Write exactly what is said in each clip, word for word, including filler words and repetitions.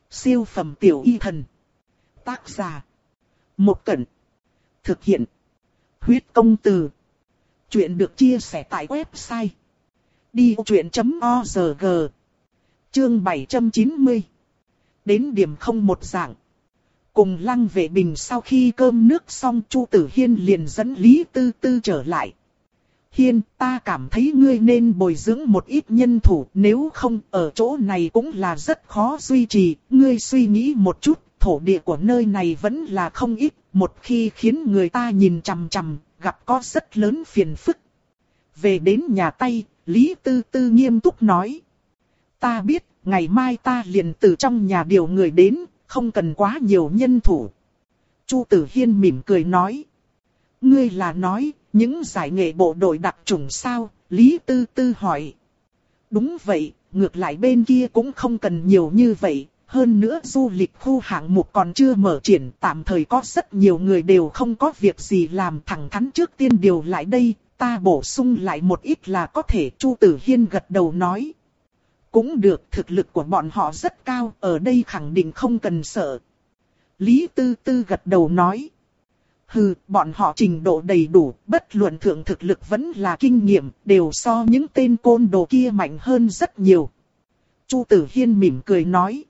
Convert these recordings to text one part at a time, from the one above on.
Siêu phẩm tiểu y thần. Tác giả. Một Cẩn. Thực hiện. Huyết công từ. Chuyện được chia sẻ tại website đi vô chuyện chấm org. Chương bảy trăm chín mươi. Đến điểm không một dạng. Cùng Lăng Vệ Bình sau khi cơm nước xong, Chu Tử Hiên liền dẫn Lý Tư Tư trở lại. Hiên, ta cảm thấy ngươi nên bồi dưỡng một ít nhân thủ, nếu không ở chỗ này cũng là rất khó duy trì. Ngươi suy nghĩ một chút, thổ địa của nơi này vẫn là không ít, một khi khiến người ta nhìn chằm chằm, gặp có rất lớn phiền phức. Về đến nhà tay, Lý Tư Tư nghiêm túc nói. Ta biết, ngày mai ta liền từ trong nhà điều người đến, không cần quá nhiều nhân thủ. Chu Tử Hiên mỉm cười nói. Ngươi là nói, những giải nghệ bộ đội đặc chủng sao? Lý Tư Tư hỏi. Đúng vậy, ngược lại bên kia cũng không cần nhiều như vậy. Hơn nữa du lịch khu hạng mục còn chưa mở triển, tạm thời có rất nhiều người đều không có việc gì làm, thẳng thắn trước tiên điều lại đây, ta bổ sung lại một ít là có thể. Chu Tử Hiên gật đầu nói. Cũng được, thực lực của bọn họ rất cao, ở đây khẳng định không cần sợ. Lý Tư Tư gật đầu nói. Hừ, bọn họ trình độ đầy đủ, bất luận thượng thực lực vẫn là kinh nghiệm, đều so những tên côn đồ kia mạnh hơn rất nhiều. Chu Tử Hiên mỉm cười nói.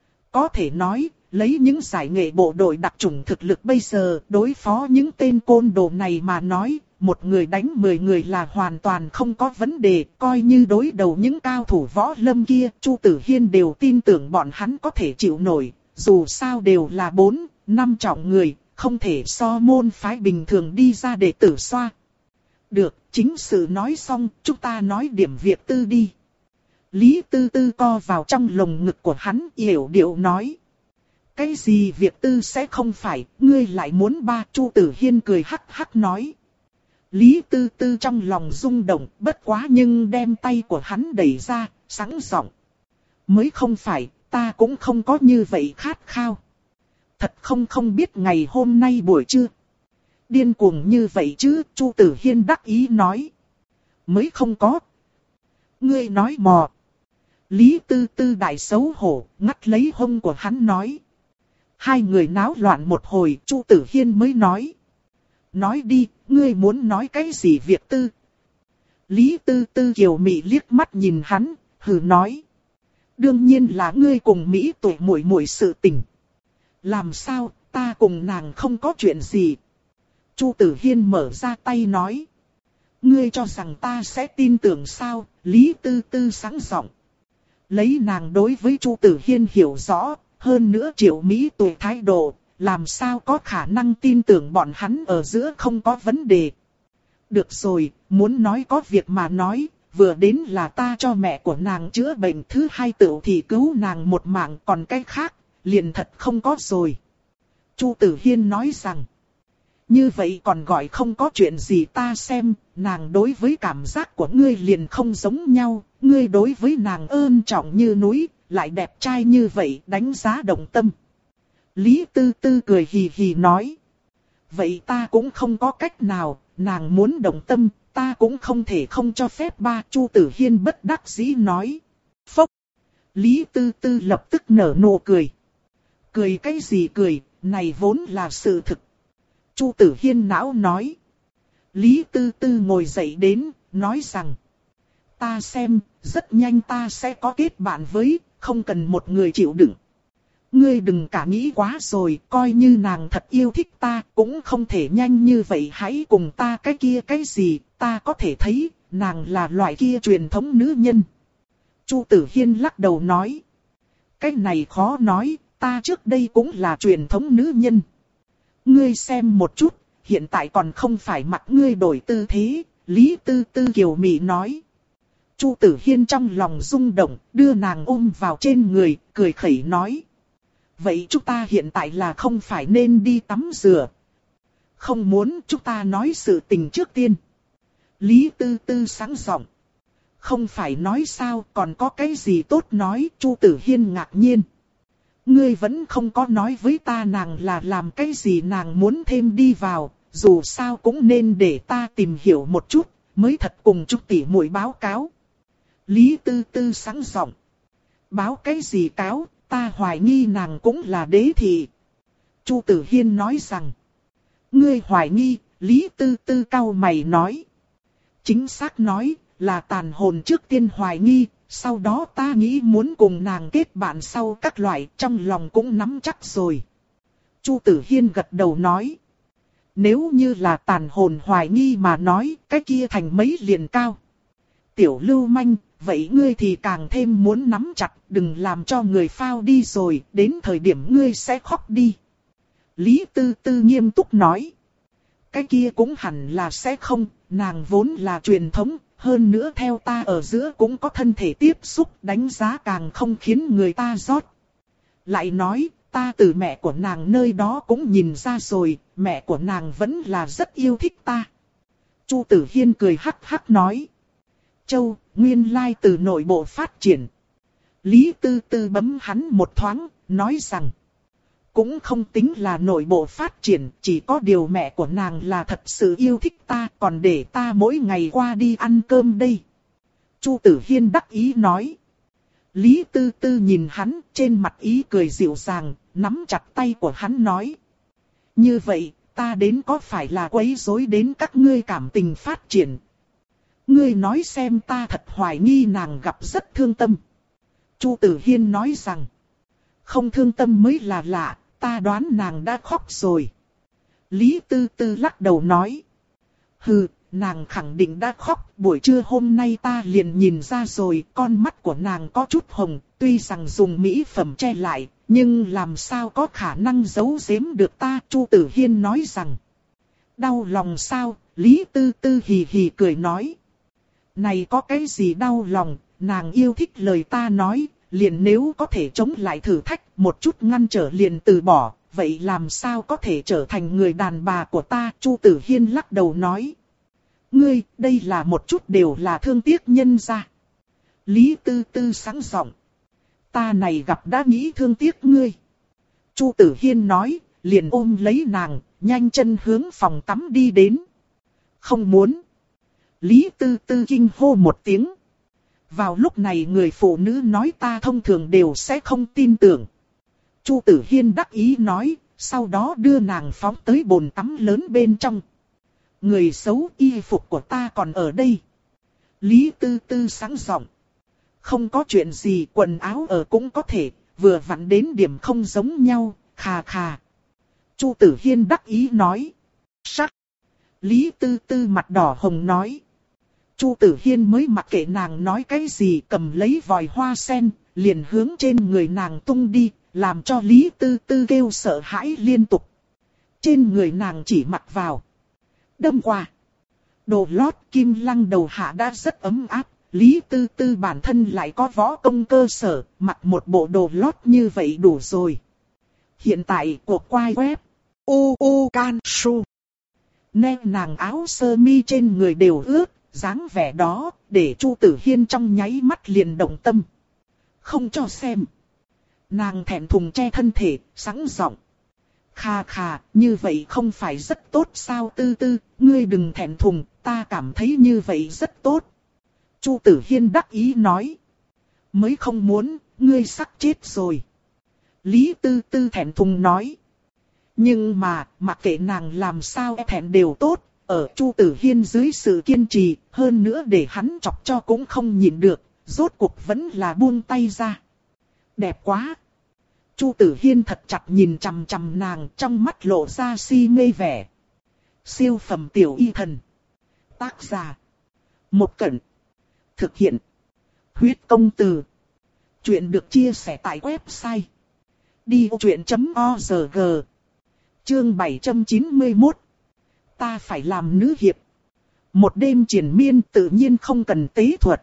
Có thể nói, lấy những giải nghệ bộ đội đặc chủng thực lực bây giờ, đối phó những tên côn đồ này mà nói, một người đánh mười người là hoàn toàn không có vấn đề, coi như đối đầu những cao thủ võ lâm kia, Chu Tử Hiên đều tin tưởng bọn hắn có thể chịu nổi, dù sao đều là bốn, năm trọng người. Không thể so môn phái bình thường đi ra để tử xoa. Được, chính sự nói xong, chúng ta nói điểm việc tư đi. Lý Tư Tư co vào trong lồng ngực của hắn, yểu điệu nói. Cái gì việc tư sẽ không phải, ngươi lại muốn ba? Chu Tử Hiên cười hắc hắc nói. Lý Tư Tư trong lòng rung động, bất quá nhưng đem tay của hắn đẩy ra, sẵn giọng. Mới không phải, ta cũng không có như vậy khát khao. Thật không không biết ngày hôm nay buổi trưa. Điên cuồng như vậy chứ, Chu Tử Hiên đắc ý nói. Mới không có. Ngươi nói mò. Lý Tư Tư đại xấu hổ, ngắt lấy hông của hắn nói. Hai người náo loạn một hồi, Chu Tử Hiên mới nói. Nói đi, ngươi muốn nói cái gì việc tư? Lý Tư Tư kiều mị liếc mắt nhìn hắn, hừ nói. Đương nhiên là ngươi cùng Mỹ tuổi muội muội sự tình. Làm sao, ta cùng nàng không có chuyện gì. Chu Tử Hiên mở ra tay nói. Ngươi cho rằng ta sẽ tin tưởng sao? Lý Tư Tư sáng giọng. Lấy nàng đối với Chu Tử Hiên hiểu rõ, hơn nữa Triệu Mỹ tuổi thái độ, làm sao có khả năng tin tưởng bọn hắn ở giữa không có vấn đề. Được rồi, muốn nói có việc mà nói, vừa đến là ta cho mẹ của nàng chữa bệnh, thứ hai tựu thì cứu nàng một mạng, còn cái khác liền thật không có rồi. Chu Tử Hiên nói rằng. Như vậy còn gọi không có chuyện gì, ta xem, nàng đối với cảm giác của ngươi liền không giống nhau, ngươi đối với nàng ơn trọng như núi, lại đẹp trai như vậy, đánh giá động tâm. Lý Tư Tư cười hì hì nói. Vậy ta cũng không có cách nào, nàng muốn động tâm, ta cũng không thể không cho phép ba. Chu Tử Hiên bất đắc dĩ nói. Phốc. Lý Tư Tư lập tức nở nụ cười. Cười cái gì cười, này vốn là sự thực. Chu Tử Hiên não nói. Lý Tư Tư ngồi dậy đến, nói rằng. Ta xem, rất nhanh ta sẽ có kết bạn với, không cần một người chịu đựng. Ngươi đừng cả nghĩ quá rồi, coi như nàng thật yêu thích ta, cũng không thể nhanh như vậy, hãy cùng ta cái kia cái gì, ta có thể thấy, nàng là loại kia truyền thống nữ nhân. Chu Tử Hiên lắc đầu nói. Cái này khó nói. Ta trước đây cũng là truyền thống nữ nhân. Ngươi xem một chút, hiện tại còn không phải mặc ngươi đổi tư thế, Lý Tư Tư kiều mị nói. Chu Tử Hiên trong lòng rung động, đưa nàng ôm vào trên người, cười khẩy nói. Vậy chúng ta hiện tại là không phải nên đi tắm rửa? Không muốn, chúng ta nói sự tình trước tiên. Lý Tư Tư sáng giọng. Không phải nói sao, còn có cái gì tốt nói? Chu Tử Hiên ngạc nhiên. Ngươi vẫn không có nói với ta nàng là làm cái gì, nàng muốn thêm đi vào, dù sao cũng nên để ta tìm hiểu một chút, mới thật cùng chúc tỷ muội báo cáo. Lý Tư Tư sáng giọng. Báo cái gì cáo, ta hoài nghi nàng cũng là đế thị. Chu Tử Hiên nói rằng, ngươi hoài nghi, Lý Tư Tư cau mày nói. Chính xác nói, là tàn hồn trước tiên hoài nghi, sau đó ta nghĩ muốn cùng nàng kết bạn sau các loại, trong lòng cũng nắm chắc rồi. Chu Tử Hiên gật đầu nói. Nếu như là tàn hồn hoài nghi mà nói, cái kia thành mấy liền cao. Tiểu Lưu Manh, vậy ngươi thì càng thêm muốn nắm chặt, đừng làm cho người phao đi rồi, đến thời điểm ngươi sẽ khóc đi. Lý Tư Tư nghiêm túc nói. Cái kia cũng hẳn là sẽ không, nàng vốn là truyền thống, hơn nữa theo ta ở giữa cũng có thân thể tiếp xúc, đánh giá càng không khiến người ta rót. Lại nói, ta từ mẹ của nàng nơi đó cũng nhìn ra rồi, mẹ của nàng vẫn là rất yêu thích ta. Chu Tử Hiên cười hắc hắc nói. Châu, nguyên lai từ nội bộ phát triển. Lý Tư Tư bấm hắn một thoáng, nói rằng. Cũng không tính là nội bộ phát triển, chỉ có điều mẹ của nàng là thật sự yêu thích ta, còn để ta mỗi ngày qua đi ăn cơm đây. Chu Tử Hiên đắc ý nói. Lý Tư Tư nhìn hắn, trên mặt ý cười dịu dàng, nắm chặt tay của hắn nói. Như vậy, ta đến có phải là quấy rối đến các ngươi cảm tình phát triển? Ngươi nói xem ta thật hoài nghi nàng gặp rất thương tâm. Chu Tử Hiên nói rằng. Không thương tâm mới là lạ, ta đoán nàng đã khóc rồi. Lý Tư Tư lắc đầu nói. Hừ, nàng khẳng định đã khóc, buổi trưa hôm nay ta liền nhìn ra rồi, con mắt của nàng có chút hồng, tuy rằng dùng mỹ phẩm che lại, nhưng làm sao có khả năng giấu giếm được ta, Chu Tử Hiên nói rằng. Đau lòng sao, Lý Tư Tư hì hì cười nói. Này có cái gì đau lòng, nàng yêu thích lời ta nói, liền nếu có thể chống lại thử thách, một chút ngăn trở liền từ bỏ, vậy làm sao có thể trở thành người đàn bà của ta, Chu Tử Hiên lắc đầu nói. Ngươi, đây là một chút đều là thương tiếc nhân ra. Lý Tư Tư sáng giọng. Ta này gặp đã nghĩ thương tiếc ngươi. Chu Tử Hiên nói, liền ôm lấy nàng, nhanh chân hướng phòng tắm đi đến. Không muốn. Lý Tư Tư kinh hô một tiếng. Vào lúc này người phụ nữ nói ta thông thường đều sẽ không tin tưởng. Chu Tử Hiên đắc ý nói, sau đó đưa nàng phóng tới bồn tắm lớn bên trong. Người xấu, y phục của ta còn ở đây. Lý Tư Tư sáng giọng. Không có chuyện gì, quần áo ở cũng có thể, vừa vặn đến điểm không giống nhau, khà khà. Chu Tử Hiên đắc ý nói. Sắc. Lý Tư Tư mặt đỏ hồng nói. Chu Tử Hiên mới mặc kệ nàng nói cái gì, cầm lấy vòi hoa sen, liền hướng trên người nàng tung đi, làm cho Lý Tư Tư kêu sợ hãi liên tục. Trên người nàng chỉ mặc vào. Đâm qua. Đồ lót kim lăng đầu hạ đã rất ấm áp, Lý Tư Tư bản thân lại có võ công cơ sở, mặc một bộ đồ lót như vậy đủ rồi. Hiện tại cuộc quay web u u can su. Nên nàng áo sơ mi trên người đều ướt, dáng vẻ đó, để Chu Tử Hiên trong nháy mắt liền động tâm. Không cho xem. Nàng thẹn thùng che thân thể, sẵn giọng. Khà khà, như vậy không phải rất tốt sao Tư Tư, ngươi đừng thẹn thùng, ta cảm thấy như vậy rất tốt. Chu Tử Hiên đắc ý nói. Mới không muốn, ngươi sắp chết rồi. Lý Tư Tư thẹn thùng nói. Nhưng mà, mặc kệ nàng làm sao thẹn đều tốt, ở Chu Tử Hiên dưới sự kiên trì, hơn nữa để hắn chọc cho cũng không nhịn được, rốt cuộc vẫn là buông tay ra. Đẹp quá! Chu Tử Hiên thật chặt nhìn chằm chằm nàng, trong mắt lộ ra si mê vẻ. Siêu phẩm tiểu y thần. Tác giả. Một Cẩn. Thực hiện. Huyết công từ. Chuyện được chia sẻ tại website. đi ô chuyện chấm org. Chương bảy trăm chín mươi mốt. Ta phải làm nữ hiệp. Một đêm triền miên tự nhiên không cần tế thuật.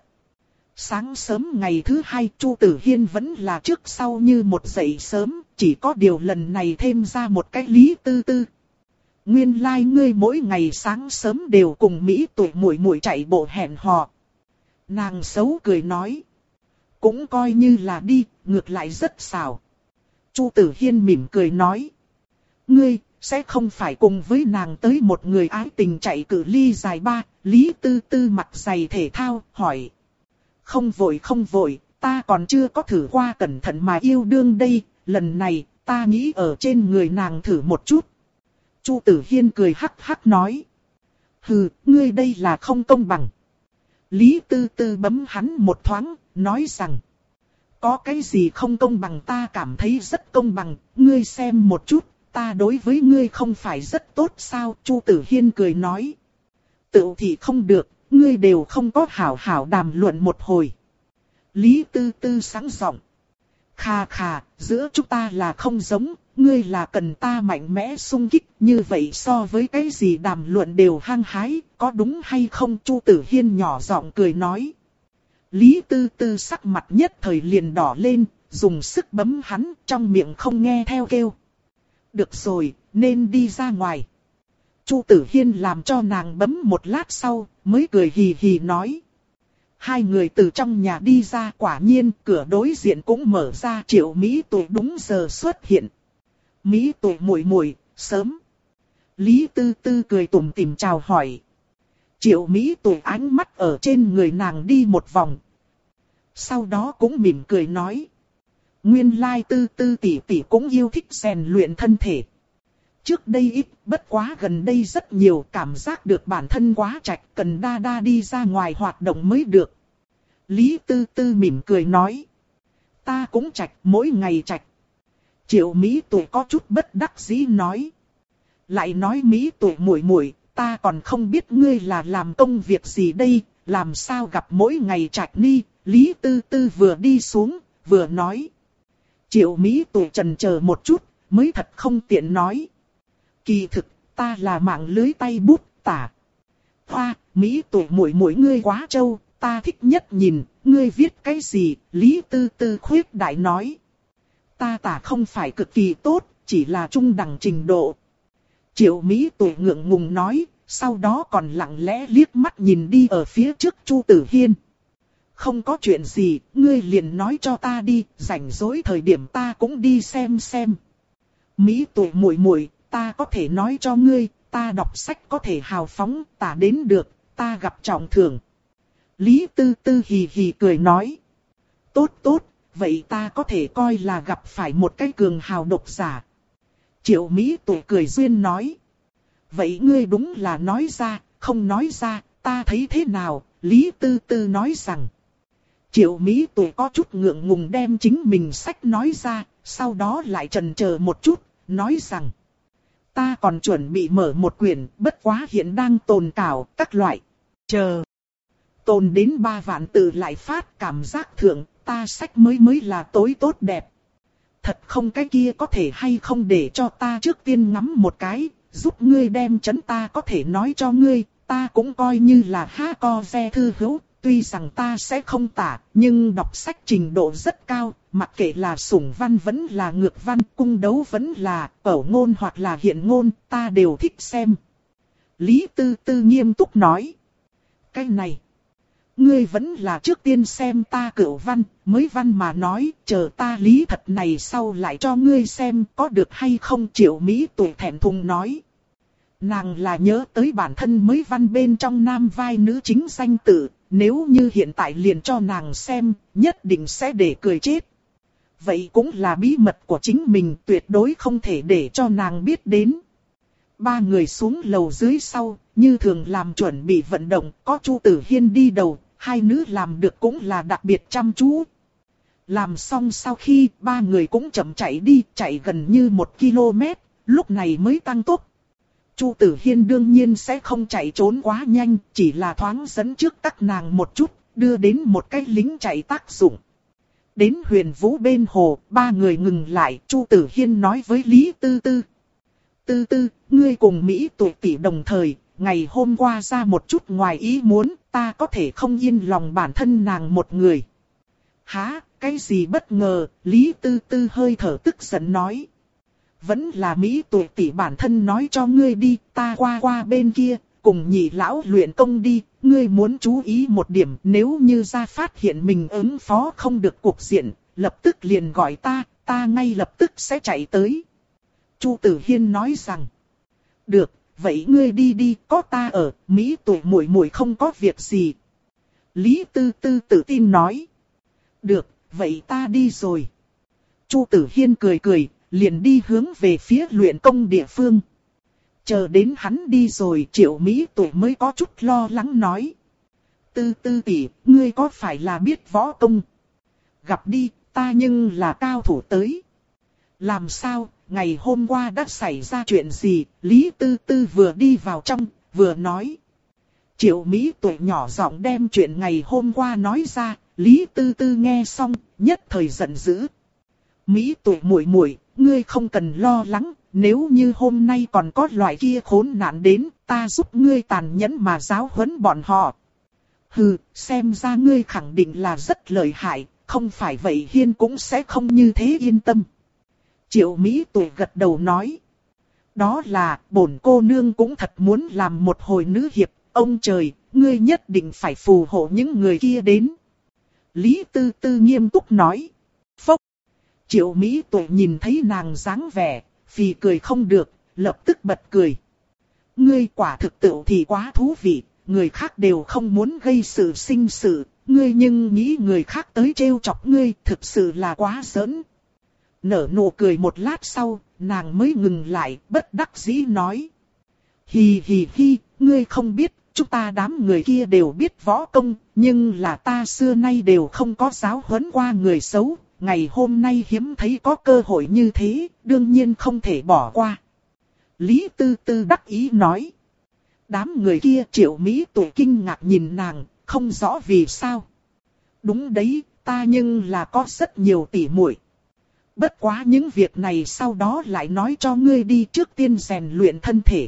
Sáng sớm ngày thứ hai Chu Tử Hiên vẫn là trước sau như một dậy sớm, chỉ có điều lần này thêm ra một cái Lý Tư Tư. Nguyên lai like ngươi mỗi ngày sáng sớm đều cùng Mỹ tuổi muội muội chạy bộ hẹn hò. Nàng xấu cười nói. Cũng coi như là đi, ngược lại rất xảo. Chu Tử Hiên mỉm cười nói. Ngươi, sẽ không phải cùng với nàng tới một người ái tình chạy cự ly dài ba, Lý Tư Tư mặt giày thể thao, hỏi. Không vội không vội, ta còn chưa có thử qua cẩn thận mà yêu đương đây, lần này, ta nghĩ ở trên người nàng thử một chút. Chu Tử Hiên cười hắc hắc nói. Hừ, ngươi đây là không công bằng. Lý Tư Tư bấm hắn một thoáng, nói rằng. Có cái gì không công bằng, ta cảm thấy rất công bằng, ngươi xem một chút, ta đối với ngươi không phải rất tốt sao? Chu Tử Hiên cười nói. Tự thì không được, ngươi đều không có hảo hảo đàm luận một hồi. Lý Tư Tư sáng giọng. Khà khà, giữa chúng ta là không giống, ngươi là cần ta mạnh mẽ xung kích, như vậy so với cái gì đàm luận đều hăng hái, có đúng hay không? Chu Tử Hiên nhỏ giọng cười nói. Lý Tư Tư sắc mặt nhất thời liền đỏ lên, dùng sức bấm hắn, trong miệng không nghe theo kêu. Được rồi, nên đi ra ngoài. Chu Tử Hiên làm cho nàng bấm một lát sau, mới cười hì hì nói. Hai người từ trong nhà đi ra, quả nhiên cửa đối diện cũng mở ra. Triệu Mỹ Tuệ đúng giờ xuất hiện. Mỹ Tuệ muội muội, sớm. Lý Tư Tư cười tủm tỉm chào hỏi. Triệu Mỹ Tuệ ánh mắt ở trên người nàng đi một vòng. Sau đó cũng mỉm cười nói. Nguyên lai Tư Tư tỷ tỷ cũng yêu thích rèn luyện thân thể. Trước đây ít, bất quá gần đây rất nhiều, cảm giác được bản thân quá trạch, cần đa đa đi ra ngoài hoạt động mới được. Lý Tư Tư mỉm cười nói. Ta cũng trạch, mỗi ngày trạch. Triệu Mỹ Tuệ có chút bất đắc dĩ nói. Lại nói Mỹ Tuệ muội muội, ta còn không biết ngươi là làm công việc gì đây, làm sao gặp mỗi ngày trạch ni. Lý Tư Tư vừa đi xuống, vừa nói. Triệu Mỹ Tuệ chần chờ một chút, mới thật không tiện nói. Kỳ thực, ta là mạng lưới tay bút tả. Hoa, Mỹ Tuệ muội muội ngươi quá trâu, ta thích nhất nhìn, ngươi viết cái gì? Lý Tư Tư khuyết đại nói. Ta tả không phải cực kỳ tốt, chỉ là trung đẳng trình độ. Triệu Mỹ Tuệ ngượng ngùng nói, sau đó còn lặng lẽ liếc mắt nhìn đi ở phía trước Chu Tử Hiên. Không có chuyện gì, ngươi liền nói cho ta đi, rảnh rỗi thời điểm ta cũng đi xem xem. Mỹ Tuệ muội muội, ta có thể nói cho ngươi, ta đọc sách có thể hào phóng, tả đến được, ta gặp trọng thưởng. Lý Tư Tư hì hì cười nói. Tốt tốt, vậy ta có thể coi là gặp phải một cái cường hào độc giả. Triệu Mỹ Tuệ cười duyên nói. Vậy ngươi đúng là nói ra, không nói ra, ta thấy thế nào? Lý Tư Tư nói rằng. Triệu Mỹ Tuệ có chút ngượng ngùng đem chính mình sách nói ra, sau đó lại chần chờ một chút, nói rằng. Ta còn chuẩn bị mở một quyển, bất quá hiện đang tồn cảo các loại. Chờ. Tồn đến ba vạn từ lại phát, cảm giác thượng, ta sách mới mới là tối tốt đẹp. Thật không, cái kia có thể hay không để cho ta trước tiên ngắm một cái, giúp ngươi đem chấn, ta có thể nói cho ngươi, ta cũng coi như là ha co ve thư hữu. Tuy rằng ta sẽ không tả, nhưng đọc sách trình độ rất cao, mặc kệ là sủng văn vẫn là ngược văn, cung đấu vẫn là ẩu ngôn hoặc là hiện ngôn, ta đều thích xem. Lý Tư Tư nghiêm túc nói. Cái này, ngươi vẫn là trước tiên xem ta cửu văn, mới văn mà nói, chờ ta lý thật này sau lại cho ngươi xem có được hay không. Triệu Mỹ Tuệ thẹn thùng nói. Nàng là nhớ tới bản thân mới văn bên trong nam vai nữ chính danh tự. Nếu như hiện tại liền cho nàng xem, nhất định sẽ để cười chết. Vậy cũng là bí mật của chính mình, tuyệt đối không thể để cho nàng biết đến. Ba người xuống lầu dưới sau, như thường làm chuẩn bị vận động, có Chu Tử Hiên đi đầu, hai nữ làm được cũng là đặc biệt chăm chú. Làm xong sau khi ba người cũng chậm chạy đi, chạy gần như một ki lô mét, lúc này mới tăng tốc. Chu Tử Hiên đương nhiên sẽ không chạy trốn quá nhanh, chỉ là thoáng dẫn trước các nàng một chút, đưa đến một cái lính chạy tác dụng. Đến Huyền Vũ bên hồ, ba người ngừng lại, Chu Tử Hiên nói với Lý Tư Tư. Tư Tư, ngươi cùng Mỹ Tuệ tỷ đồng thời, ngày hôm qua ra một chút ngoài ý muốn, ta có thể không yên lòng bản thân nàng một người. Hả, cái gì bất ngờ? Lý Tư Tư hơi thở tức giận nói. Vẫn là Mỹ Tuệ tỷ bản thân nói cho ngươi đi, ta qua qua bên kia, cùng nhị lão luyện công đi, ngươi muốn chú ý một điểm, nếu như ra phát hiện mình ứng phó không được cục diện, lập tức liền gọi ta, ta ngay lập tức sẽ chạy tới. Chu Tử Hiên nói rằng, được, vậy ngươi đi đi, có ta ở, Mỹ Tuệ muội muội không có việc gì. Lý Tư Tư tự tin nói, được, vậy ta đi rồi. Chu Tử Hiên cười cười, liền đi hướng về phía luyện công địa phương. Chờ đến hắn đi rồi, Triệu Mỹ Tuệ mới có chút lo lắng nói. Tư tư tỷ, ngươi có phải là biết võ công? Gặp đi, ta nhưng là cao thủ tới. Làm sao, ngày hôm qua đã xảy ra chuyện gì? Lý Tư Tư vừa đi vào trong, vừa nói. Triệu Mỹ Tuệ nhỏ giọng đem chuyện ngày hôm qua nói ra, Lý Tư Tư nghe xong, nhất thời giận dữ. Mỹ Tuệ muội muội, ngươi không cần lo lắng, nếu như hôm nay còn có loại kia khốn nạn đến, ta giúp ngươi tàn nhẫn mà giáo huấn bọn họ. Hừ, xem ra ngươi khẳng định là rất lợi hại, không phải vậy Hiên cũng sẽ không như thế yên tâm. Triệu Mỹ Tuệ gật đầu nói. Đó là, bổn cô nương cũng thật muốn làm một hồi nữ hiệp, ông trời, ngươi nhất định phải phù hộ những người kia đến. Lý Tư Tư nghiêm túc nói. Phốc. Triệu Mỹ Tuệ nhìn thấy nàng dáng vẻ, phì cười không được, lập tức bật cười. Ngươi quả thực tự thì quá thú vị, người khác đều không muốn gây sự sinh sự, ngươi nhưng nghĩ người khác tới trêu chọc ngươi thực sự là quá giỡn. Nở nụ cười một lát sau, nàng mới ngừng lại, bất đắc dĩ nói. Hì hì hì, ngươi không biết, chúng ta đám người kia đều biết võ công, nhưng là ta xưa nay đều không có giáo huấn qua người xấu. Ngày hôm nay hiếm thấy có cơ hội như thế, đương nhiên không thể bỏ qua. Lý Tư Tư đắc ý nói. Đám người kia Triệu Mỹ Tuệ kinh ngạc nhìn nàng, không rõ vì sao. Đúng đấy, ta nhưng là có rất nhiều tỉ muội. Bất quá những việc này sau đó lại nói cho ngươi đi, trước tiên rèn luyện thân thể.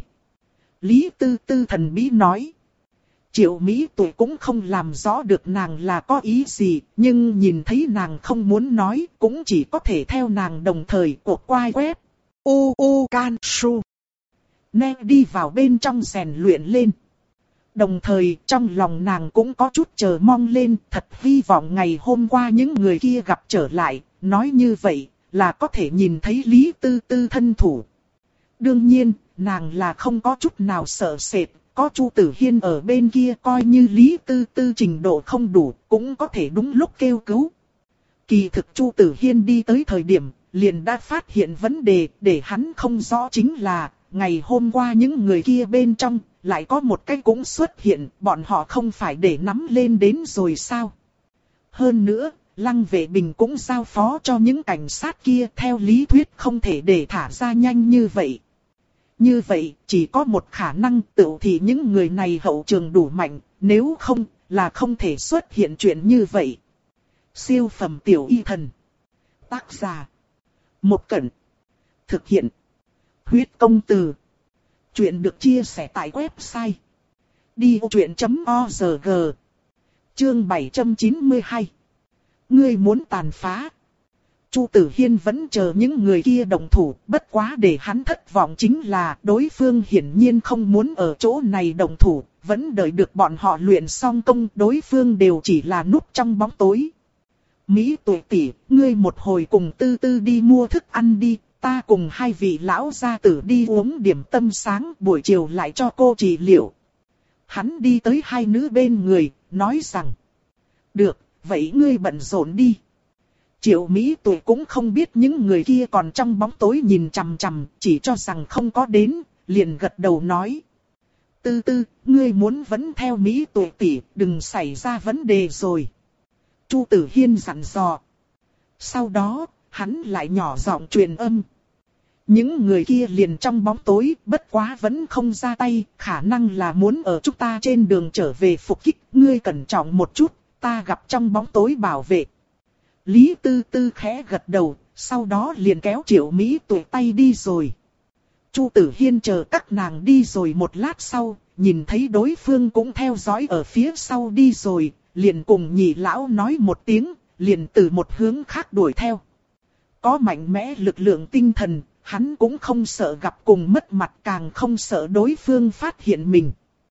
Lý Tư Tư thần bí nói. Triệu Mỹ Tuệ cũng không làm rõ được nàng là có ý gì, nhưng nhìn thấy nàng không muốn nói, cũng chỉ có thể theo nàng đồng thời cuộc quay web. U U Can Su. Nè đi vào bên trong rèn luyện lên. Đồng thời trong lòng nàng cũng có chút chờ mong lên, thật hy vọng ngày hôm qua những người kia gặp trở lại, nói như vậy là có thể nhìn thấy Lý Tư Tư thân thủ. Đương nhiên, nàng là không có chút nào sợ sệt. Có Chu Tử Hiên ở bên kia coi như Lý Tư Tư trình độ không đủ, cũng có thể đúng lúc kêu cứu. Kỳ thực Chu Tử Hiên đi tới thời điểm, liền đã phát hiện vấn đề, để hắn không rõ chính là, ngày hôm qua những người kia bên trong, lại có một cái cũng xuất hiện, bọn họ không phải để nắm lên đến rồi sao. Hơn nữa, Lăng Vệ Bình cũng giao phó cho những cảnh sát kia theo lý thuyết không thể để thả ra nhanh như vậy. Như vậy, chỉ có một khả năng tự thì những người này hậu trường đủ mạnh, nếu không, là không thể xuất hiện chuyện như vậy. Siêu phẩm tiểu y thần. Tác giả. Một Cẩn. Thực hiện. Huyết công từ. Chuyện được chia sẻ tại website. đi ô chuyện chấm org. Chương bảy trăm chín mươi hai. Ngươi muốn tàn phá. Chu Tử Hiên vẫn chờ những người kia động thủ, bất quá để hắn thất vọng chính là đối phương hiển nhiên không muốn ở chỗ này động thủ, vẫn đợi được bọn họ luyện xong công, đối phương đều chỉ là núp trong bóng tối. Mỹ Tuệ tỷ, ngươi một hồi cùng Tư Tư đi mua thức ăn đi, ta cùng hai vị lão gia tử đi uống điểm tâm sáng, buổi chiều lại cho cô trị liệu. Hắn đi tới hai nữ bên người, nói rằng, được, vậy ngươi bận rộn đi. Triệu Mỹ Tuệ cũng không biết những người kia còn trong bóng tối nhìn chằm chằm, chỉ cho rằng không có đến, liền gật đầu nói. Tư Tư, ngươi muốn vẫn theo Mỹ Tuệ tỷ, đừng xảy ra vấn đề rồi. Chu Tử Hiên dặn dò. Sau đó, hắn lại nhỏ giọng truyền âm. Những người kia liền trong bóng tối, bất quá vẫn không ra tay, khả năng là muốn ở chúng ta trên đường trở về phục kích, ngươi cẩn trọng một chút, ta gặp trong bóng tối bảo vệ. Lý Tư Tư khẽ gật đầu, sau đó liền kéo Triệu Mỹ Tuệ tay đi rồi. Chu Tử Hiên chờ các nàng đi rồi một lát sau, nhìn thấy đối phương cũng theo dõi ở phía sau đi rồi, liền cùng nhị lão nói một tiếng, liền từ một hướng khác đuổi theo. Có mạnh mẽ lực lượng tinh thần, hắn cũng không sợ gặp cùng mất mặt, càng không sợ đối phương phát hiện mình.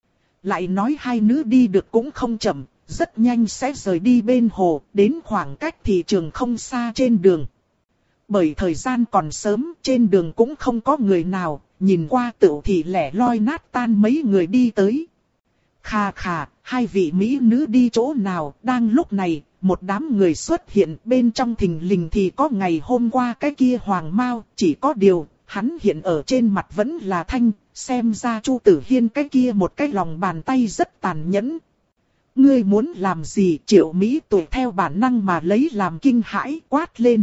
Lại nói hai nữ đi được cũng không chậm, rất nhanh sẽ rời đi bên hồ, đến khoảng cách thị trường không xa trên đường. Bởi thời gian còn sớm, trên đường cũng không có người nào, nhìn qua tựu thì lẻ loi nát tan mấy người đi tới. Khà khà, hai vị mỹ nữ đi chỗ nào, đang lúc này, một đám người xuất hiện, bên trong thình lình thì có ngày hôm qua cái kia Hoàng Mao, chỉ có điều, hắn hiện ở trên mặt vẫn là thanh, xem ra Chu Tử Hiên cái kia một cái lòng bàn tay rất tàn nhẫn. Ngươi muốn làm gì? Triệu Mỹ Tuệ theo bản năng mà lấy làm kinh hãi quát lên.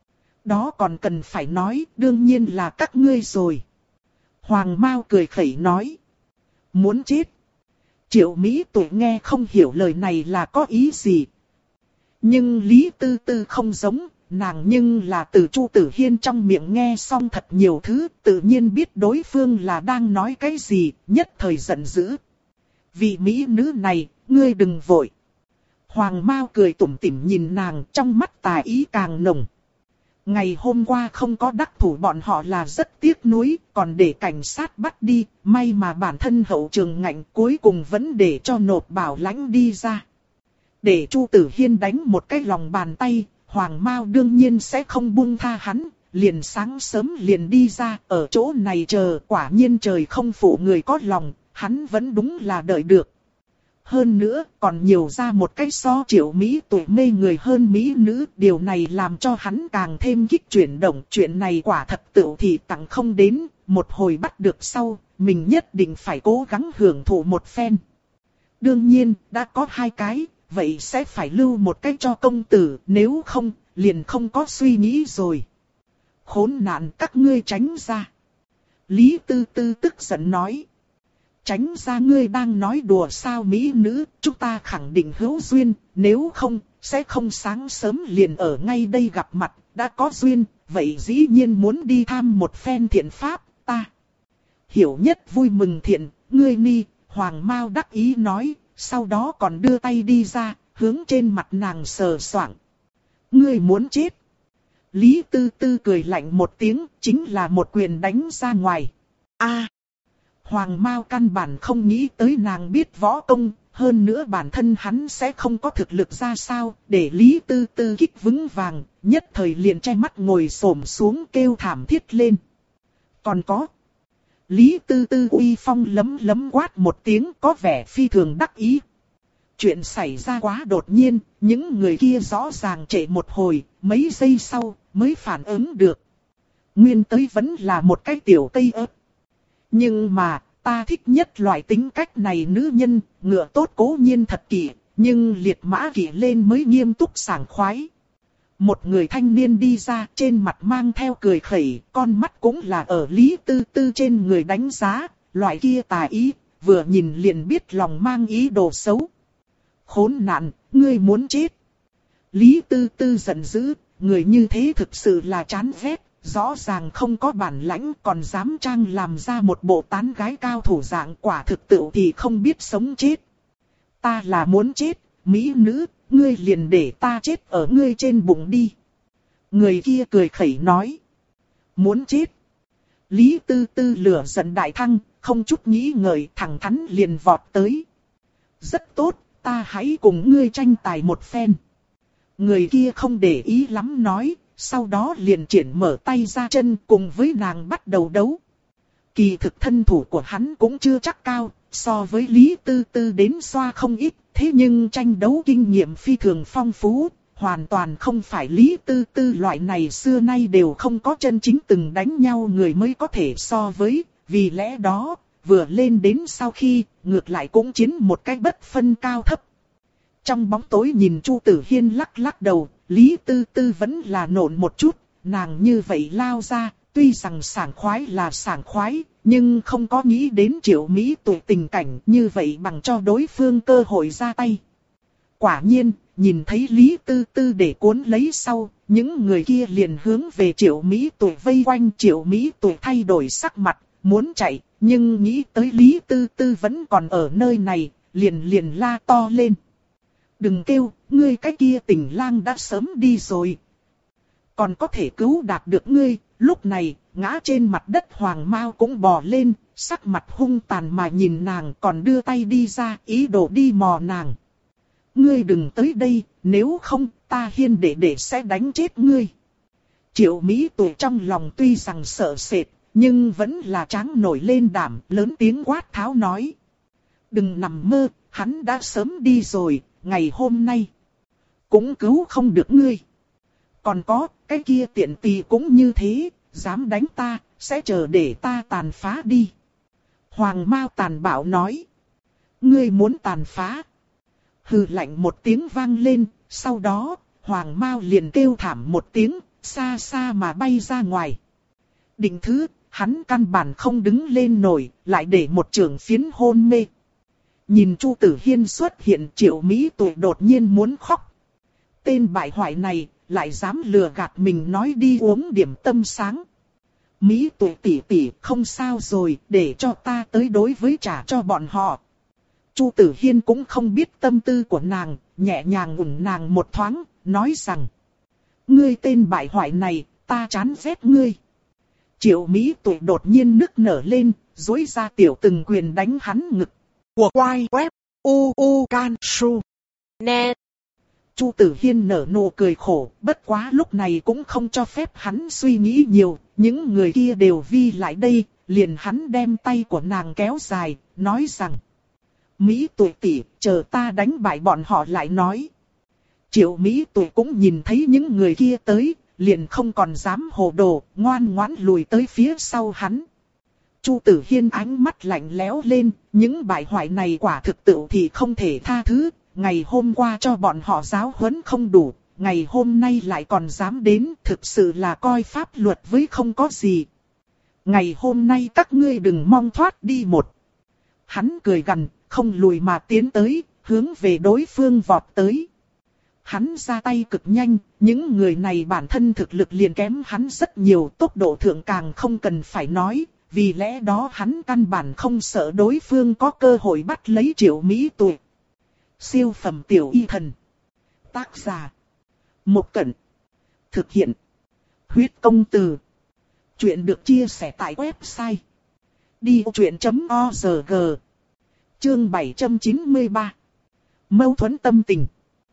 Đó còn cần phải nói, đương nhiên là các ngươi rồi. Hoàng Mao cười khẩy nói. Muốn chết. Triệu Mỹ Tuệ nghe không hiểu lời này là có ý gì. Nhưng Lý Tư Tư không giống, nàng nhưng là từ Chu Tử Hiên trong miệng nghe xong thật nhiều thứ, tự nhiên biết đối phương là đang nói cái gì, nhất thời giận dữ. Vị mỹ nữ này, ngươi đừng vội. Hoàng Mao cười tủm tỉm nhìn nàng, trong mắt tà ý càng nồng. Ngày hôm qua không có đắc thủ bọn họ là rất tiếc nuối, còn để cảnh sát bắt đi, may mà bản thân hậu trường ngạnh cuối cùng vẫn để cho nộp bảo lãnh đi ra. Để Chu Tử Hiên đánh một cái lòng bàn tay, Hoàng Mao đương nhiên sẽ không buông tha hắn, liền sáng sớm liền đi ra, ở chỗ này chờ, quả nhiên trời không phụ người có lòng, hắn vẫn đúng là đợi được. Hơn nữa, còn nhiều ra một cái so Triệu Mỹ Tuệ mê người hơn mỹ nữ, điều này làm cho hắn càng thêm kích chuyển động. Chuyện này quả thật tựu thì tặng không đến, một hồi bắt được sau, mình nhất định phải cố gắng hưởng thụ một phen. Đương nhiên, đã có hai cái, vậy sẽ phải lưu một cái cho công tử, nếu không, liền không có suy nghĩ rồi. Khốn nạn, các ngươi tránh ra. Lý Tư Tư tức giận nói. Tránh ra, ngươi đang nói đùa sao? Mỹ nữ, chúng ta khẳng định hữu duyên, nếu không, sẽ không sáng sớm liền ở ngay đây gặp mặt, đã có duyên, vậy dĩ nhiên muốn đi tham một phen thiện pháp, ta. Hiểu nhất vui mừng thiện, ngươi ni, Hoàng Mao đắc ý nói, sau đó còn đưa tay đi ra, hướng trên mặt nàng sờ soạng. Ngươi muốn chết. Lý Tư Tư cười lạnh một tiếng, chính là một quyền đánh ra ngoài. A. Hoàng Mao căn bản không nghĩ tới nàng biết võ công, hơn nữa bản thân hắn sẽ không có thực lực ra sao, để Lý Tư Tư kích vững vàng, nhất thời liền che mắt ngồi xổm xuống kêu thảm thiết lên. Còn có. Lý Tư Tư uy phong lấm lấm quát một tiếng, có vẻ phi thường đắc ý. Chuyện xảy ra quá đột nhiên, những người kia rõ ràng trễ một hồi, mấy giây sau mới phản ứng được. Nguyên tới vẫn là một cái tiểu cây ớt. Nhưng mà, ta thích nhất loại tính cách này nữ nhân, ngựa tốt cố nhiên thật kỵ, nhưng liệt mã kỵ lên mới nghiêm túc sảng khoái. Một người thanh niên đi ra, trên mặt mang theo cười khẩy, con mắt cũng là ở Lý Tư Tư trên người đánh giá, loại kia tà ý, vừa nhìn liền biết lòng mang ý đồ xấu. Khốn nạn, ngươi muốn chết. Lý Tư Tư giận dữ, người như thế thực sự là chán ghét. Rõ ràng không có bản lãnh còn dám trang làm ra một bộ tán gái cao thủ dạng, quả thực tự thì không biết sống chết. Ta là muốn chết, mỹ nữ, ngươi liền để ta chết ở ngươi trên bụng đi. Người kia cười khẩy nói. Muốn chết. Lý Tư Tư lửa giận đại thăng, không chút nghĩ ngợi thẳng thắn liền vọt tới. Rất tốt, ta hãy cùng ngươi tranh tài một phen. Người kia không để ý lắm nói. Sau đó liền triển mở tay ra chân cùng với nàng bắt đầu đấu. Kỳ thực thân thủ của hắn cũng chưa chắc cao, so với Lý Tư Tư đến xoa không ít, thế nhưng tranh đấu kinh nghiệm phi thường phong phú, hoàn toàn không phải Lý Tư Tư loại này xưa nay đều không có chân chính từng đánh nhau người mới có thể so với, vì lẽ đó, vừa lên đến sau khi, ngược lại cũng chiến một cách bất phân cao thấp. Trong bóng tối nhìn Chu Tử Hiên lắc lắc đầu, Lý Tư Tư vẫn là nộn một chút, nàng như vậy lao ra, tuy rằng sảng khoái là sảng khoái, nhưng không có nghĩ đến Triệu Mỹ Tuệ tình cảnh như vậy bằng cho đối phương cơ hội ra tay. Quả nhiên, nhìn thấy Lý Tư Tư để cuốn lấy sau, những người kia liền hướng về Triệu Mỹ Tuệ vây quanh. Triệu Mỹ Tuệ thay đổi sắc mặt, muốn chạy, nhưng nghĩ tới Lý Tư Tư vẫn còn ở nơi này, liền liền la to lên. Đừng kêu, ngươi cái kia tình lang đã sớm đi rồi. Còn có thể cứu đạt được ngươi. Lúc này, ngã trên mặt đất Hoàng Mao cũng bò lên, sắc mặt hung tàn mà nhìn nàng, còn đưa tay đi ra, ý đồ đi mò nàng. Ngươi đừng tới đây, nếu không, ta Hiên đệ đệ sẽ đánh chết ngươi. Triệu Mỹ Tuệ trong lòng tuy rằng sợ sệt, nhưng vẫn là tráng nổi lên đảm, lớn tiếng quát tháo nói. Đừng nằm mơ, hắn đã sớm đi rồi. Ngày hôm nay, cũng cứu không được ngươi. Còn có, cái kia tiện tỳ cũng như thế, dám đánh ta, sẽ chờ để ta tàn phá đi. Hoàng Mao tàn bạo nói. Ngươi muốn tàn phá. Hừ lạnh một tiếng vang lên, sau đó, Hoàng Mao liền kêu thảm một tiếng, xa xa mà bay ra ngoài. Định Thứ, hắn căn bản không đứng lên nổi, lại để một trường phiến hôn mê. Nhìn Chu Tử Hiên xuất hiện, Triệu Mỹ Tuệ đột nhiên muốn khóc. Tên bại hoại này, lại dám lừa gạt mình nói đi uống điểm tâm sáng. Mỹ Tuệ tỷ tỷ, không sao rồi, để cho ta tới đối với trả cho bọn họ. Chu Tử Hiên cũng không biết tâm tư của nàng, nhẹ nhàng ủng nàng một thoáng, nói rằng. Ngươi tên bại hoại này, ta chán ghét ngươi. Triệu Mỹ Tuệ đột nhiên nức nở lên, duỗi ra tiểu từng quyền đánh hắn ngực. Của quay web u u can su net. Chu Tử Hiên nở nụ cười khổ, bất quá lúc này cũng không cho phép hắn suy nghĩ nhiều, những người kia đều vi lại đây, liền hắn đem tay của nàng kéo dài, nói rằng. Mỹ Tuệ tỷ, chờ ta đánh bại bọn họ lại nói. Triệu Mỹ Tuệ cũng nhìn thấy những người kia tới, liền không còn dám hồ đồ, ngoan ngoãn lùi tới phía sau hắn. Chu Tử Hiên ánh mắt lạnh lẽo lên, những bại hoại này quả thực tự thì không thể tha thứ, ngày hôm qua cho bọn họ giáo huấn không đủ, ngày hôm nay lại còn dám đến, thực sự là coi pháp luật với không có gì. Ngày hôm nay các ngươi đừng mong thoát đi một. Hắn cười gằn, không lùi mà tiến tới, hướng về đối phương vọt tới. Hắn ra tay cực nhanh, những người này bản thân thực lực liền kém hắn rất nhiều, tốc độ thượng càng không cần phải nói, vì lẽ đó hắn căn bản không sợ đối phương có cơ hội bắt lấy Triệu Mỹ Tuệ. Siêu phẩm tiểu y thần. Tác giả. Mộc Cẩn. Thực hiện. Huyết công từ. Chuyện được chia sẻ tại website. đi vô chuyện chấm org. Chương bảy trăm chín mươi ba. Mâu thuẫn tâm tình.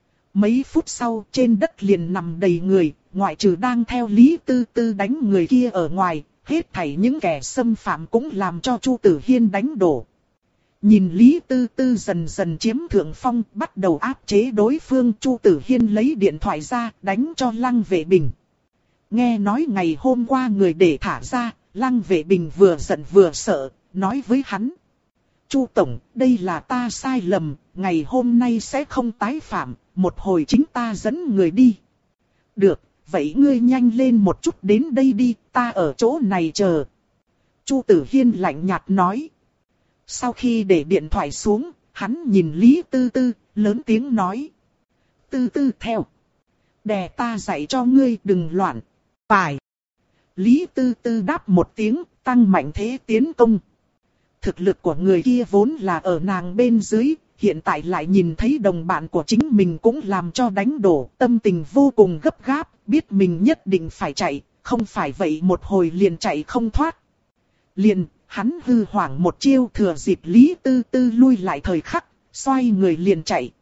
Mấy phút sau trên đất liền nằm đầy người, ngoại trừ đang theo Lý Tư Tư đánh người kia ở ngoài, hết thảy những kẻ xâm phạm cũng làm cho Chu Tử Hiên đánh đổ. Nhìn Lý Tư Tư dần dần chiếm thượng phong, bắt đầu áp chế đối phương, Chu Tử Hiên lấy điện thoại ra, đánh cho Lăng Vệ Bình. Nghe nói ngày hôm qua người để thả ra, Lăng Vệ Bình vừa giận vừa sợ, nói với hắn. Chu Tổng, đây là ta sai lầm, ngày hôm nay sẽ không tái phạm, một hồi chính ta dẫn người đi. Được, vậy ngươi nhanh lên một chút đến đây đi, ta ở chỗ này chờ. Chu Tử Hiên lạnh nhạt nói. Sau khi để điện thoại xuống, hắn nhìn Lý Tư Tư, lớn tiếng nói. Tư Tư theo. Đè ta dạy cho ngươi đừng loạn. Phải. Lý Tư Tư đáp một tiếng, tăng mạnh thế tiến công. Thực lực của người kia vốn là ở nàng bên dưới, hiện tại lại nhìn thấy đồng bạn của chính mình cũng làm cho đánh đổ, tâm tình vô cùng gấp gáp, biết mình nhất định phải chạy, không phải vậy một hồi liền chạy không thoát. Liền, hắn hư hoảng một chiêu thừa dịp Lý Tư Tư lui lại thời khắc, xoay người liền chạy.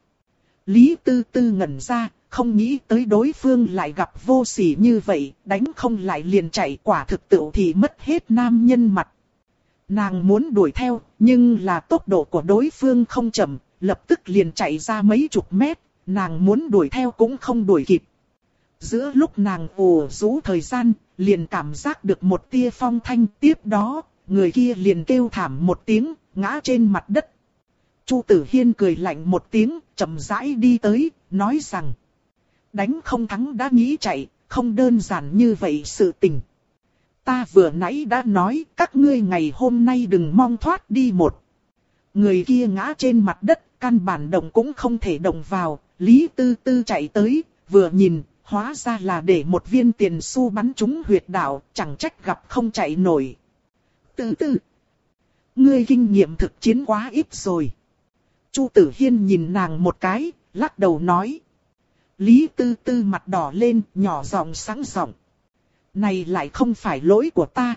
Lý Tư Tư ngẩn ra, không nghĩ tới đối phương lại gặp vô sỉ như vậy, đánh không lại liền chạy, quả thực tự thì mất hết nam nhân mặt. Nàng muốn đuổi theo, nhưng là tốc độ của đối phương không chậm, lập tức liền chạy ra mấy chục mét, nàng muốn đuổi theo cũng không đuổi kịp. Giữa lúc nàng ù rũ thời gian, liền cảm giác được một tia phong thanh, tiếp đó, người kia liền kêu thảm một tiếng, ngã trên mặt đất. Chu Tử Hiên cười lạnh một tiếng, chậm rãi đi tới, nói rằng. Đánh không thắng đã nghĩ chạy, không đơn giản như vậy sự tình. Ta vừa nãy đã nói, các ngươi ngày hôm nay đừng mong thoát đi một. Người kia ngã trên mặt đất, căn bản động cũng không thể động vào, Lý Tư Tư chạy tới, vừa nhìn, hóa ra là để một viên tiền xu bắn trúng huyệt đạo, chẳng trách gặp không chạy nổi. Tư Tư, ngươi kinh nghiệm thực chiến quá ít rồi. Chu Tử Hiên nhìn nàng một cái, lắc đầu nói. Lý Tư Tư mặt đỏ lên, nhỏ giọng sáng giọng. Này lại không phải lỗi của ta.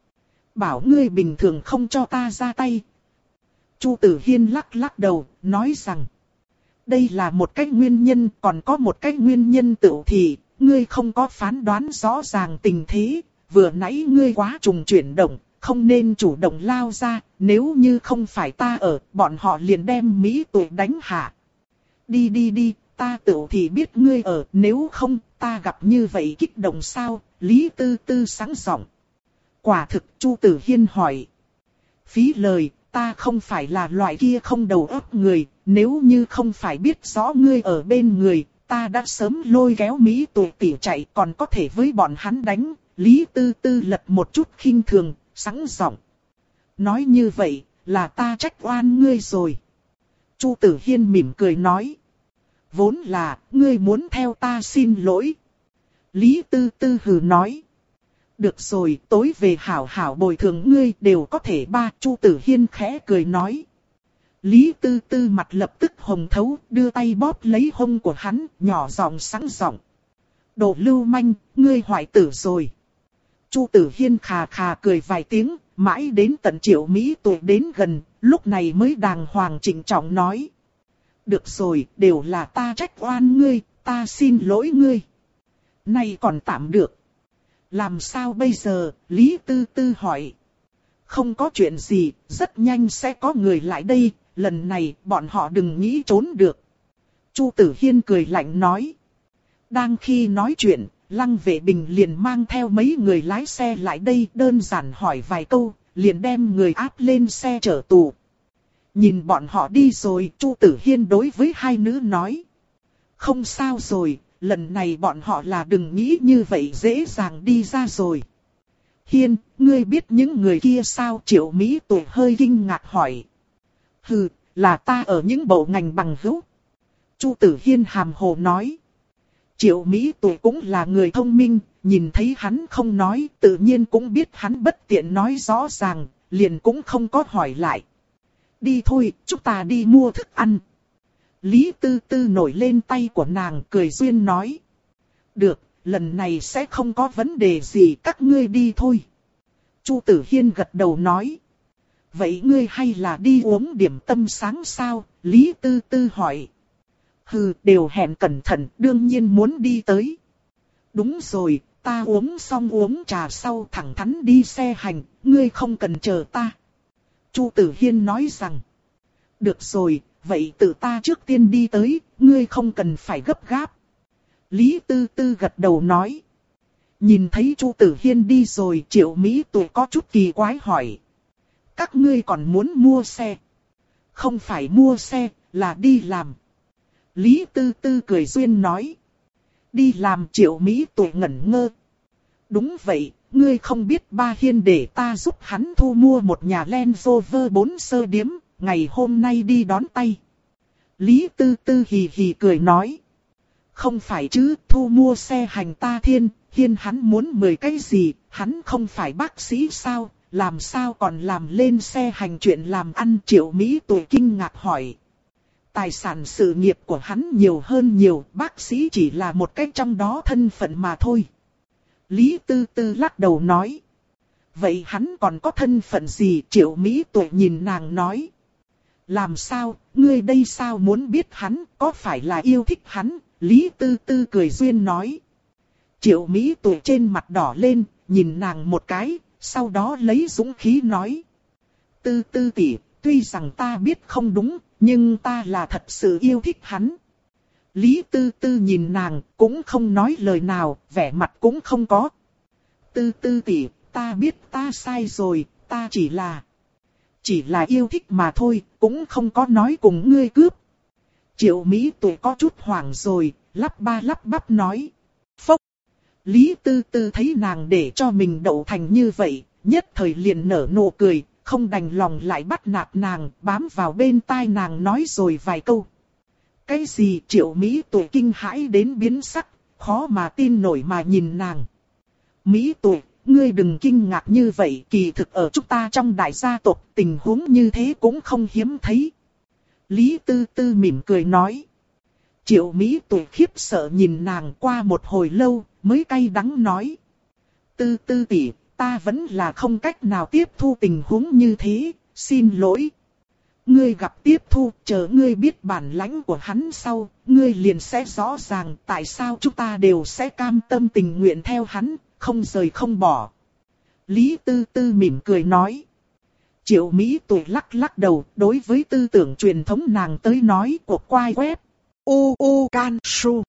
Bảo ngươi bình thường không cho ta ra tay. Chu Tử Hiên lắc lắc đầu, nói rằng. Đây là một cách nguyên nhân, còn có một cách nguyên nhân tự thì, ngươi không có phán đoán rõ ràng tình thế. Vừa nãy ngươi quá trùng chuyển động, không nên chủ động lao ra, nếu như không phải ta ở, bọn họ liền đem Mỹ Tuệ đánh hạ. Đi đi đi, ta tự thì biết ngươi ở, nếu không, ta gặp như vậy kích động sao? Lý Tư Tư sáng giọng. Quả thực, Chu Tử Hiên hỏi. Phí lời, ta không phải là loại kia không đầu óc người, nếu như không phải biết rõ ngươi ở bên người, ta đã sớm lôi kéo Mỹ Tuệ tỷ chạy, còn có thể với bọn hắn đánh. Lý Tư Tư lật một chút khinh thường, sáng giọng. Nói như vậy, là ta trách oan ngươi rồi. Chu Tử Hiên mỉm cười nói. Vốn là, ngươi muốn theo ta xin lỗi. Lý Tư Tư hừ nói. Được rồi, tối về hảo hảo bồi thường ngươi đều có thể ba. Chu Tử Hiên khẽ cười nói. Lý Tư Tư mặt lập tức hồng thấu, đưa tay bóp lấy hông của hắn, nhỏ giọng sáng giọng. Đồ lưu manh, ngươi hoại tử rồi. Chu Tử Hiên khà khà cười vài tiếng, mãi đến tận Triệu Mỹ Tuệ đến gần, lúc này mới đàng hoàng trịnh trọng nói. Được rồi, đều là ta trách oan ngươi, ta xin lỗi ngươi. Này còn tạm được. Làm sao bây giờ? Lý Tư Tư hỏi. Không có chuyện gì, rất nhanh sẽ có người lại đây, lần này bọn họ đừng nghĩ trốn được. Chu Tử Hiên cười lạnh nói. Đang khi nói chuyện, Lăng Vệ Bình liền mang theo mấy người lái xe lại đây, đơn giản hỏi vài câu, liền đem người áp lên xe chở tù. Nhìn bọn họ đi rồi, Chu Tử Hiên đối với hai nữ nói. Không sao rồi, lần này bọn họ là đừng nghĩ như vậy dễ dàng đi ra rồi. Hiên, ngươi biết những người kia sao? Triệu Mỹ Tuệ hơi kinh ngạc hỏi. Hừ, là ta ở những bộ ngành bằng hữu. Chu Tử Hiên hàm hồ nói. Triệu Mỹ Tuệ cũng là người thông minh, nhìn thấy hắn không nói, tự nhiên cũng biết hắn bất tiện nói rõ ràng, liền cũng không có hỏi lại. Đi thôi, chúng ta đi mua thức ăn. Lý Tư Tư nổi lên tay của nàng cười duyên nói. Được, lần này sẽ không có vấn đề gì, các ngươi đi thôi. Chu Tử Hiên gật đầu nói. Vậy ngươi hay là đi uống điểm tâm sáng sao? Lý Tư Tư hỏi. Hừ, đều hẹn cẩn thận, đương nhiên muốn đi tới. Đúng rồi, ta uống xong uống trà sau thẳng thắn đi xe hành, ngươi không cần chờ ta. Chu Tử Hiên nói rằng. Được rồi, vậy tự ta trước tiên đi tới, ngươi không cần phải gấp gáp. Lý Tư Tư gật đầu nói. Nhìn thấy Chu Tử Hiên đi rồi, Triệu Mỹ Tuệ có chút kỳ quái hỏi. Các ngươi còn muốn mua xe? Không phải mua xe, là đi làm. Lý Tư Tư cười duyên nói. Đi làm? Triệu Mỹ Tuệ ngẩn ngơ. Đúng vậy, ngươi không biết ba Hiên để ta giúp hắn thu mua một nhà Land Rover bốn sơ điếm, ngày hôm nay đi đón tay. Lý Tư Tư hì hì cười nói. Không phải chứ, thu mua xe hành ta Thiên, Hiên hắn muốn mười cái gì, hắn không phải bác sĩ sao, làm sao còn làm lên xe hành chuyện làm ăn? Triệu Mỹ Tuệ kinh ngạc hỏi. Tài sản sự nghiệp của hắn nhiều hơn nhiều, bác sĩ chỉ là một cái trong đó thân phận mà thôi. Lý Tư Tư lắc đầu nói. Vậy hắn còn có thân phận gì? Triệu Mỹ Tuệ nhìn nàng nói. Làm sao, ngươi đây sao muốn biết hắn, có phải là yêu thích hắn? Lý Tư Tư cười duyên nói. Triệu Mỹ Tuệ trên mặt đỏ lên, nhìn nàng một cái, sau đó lấy dũng khí nói. Tư Tư tỷ, tuy rằng ta biết không đúng, nhưng ta là thật sự yêu thích hắn. Lý Tư Tư nhìn nàng, cũng không nói lời nào, vẻ mặt cũng không có. Tư Tư tỷ, ta biết ta sai rồi, ta chỉ là... Chỉ là yêu thích mà thôi, cũng không có nói cùng ngươi cướp. Triệu Mỹ Tuệ có chút hoảng rồi, lắp ba lắp bắp nói. Phốc! Lý Tư Tư thấy nàng để cho mình đậu thành như vậy, nhất thời liền nở nụ cười, không đành lòng lại bắt nạt nàng, bám vào bên tai nàng nói rồi vài câu. Cái gì? Triệu Mỹ Tuệ kinh hãi đến biến sắc, khó mà tin nổi mà nhìn nàng. Mỹ Tuệ, ngươi đừng kinh ngạc như vậy, kỳ thực ở chúng ta trong đại gia tộc tình huống như thế cũng không hiếm thấy. Lý Tư Tư mỉm cười nói. Triệu Mỹ Tuệ khiếp sợ nhìn nàng qua một hồi lâu, mới cay đắng nói. Tư Tư tỷ, ta vẫn là không cách nào tiếp thu tình huống như thế, xin lỗi. Ngươi gặp tiếp thu, chờ ngươi biết bản lãnh của hắn sau, ngươi liền sẽ rõ ràng tại sao chúng ta đều sẽ cam tâm tình nguyện theo hắn, không rời không bỏ. Lý Tư Tư mỉm cười nói. Triệu Mỹ Tuệ lắc lắc đầu, đối với tư tưởng truyền thống nàng tới nói cuộc quay quét. u u can su.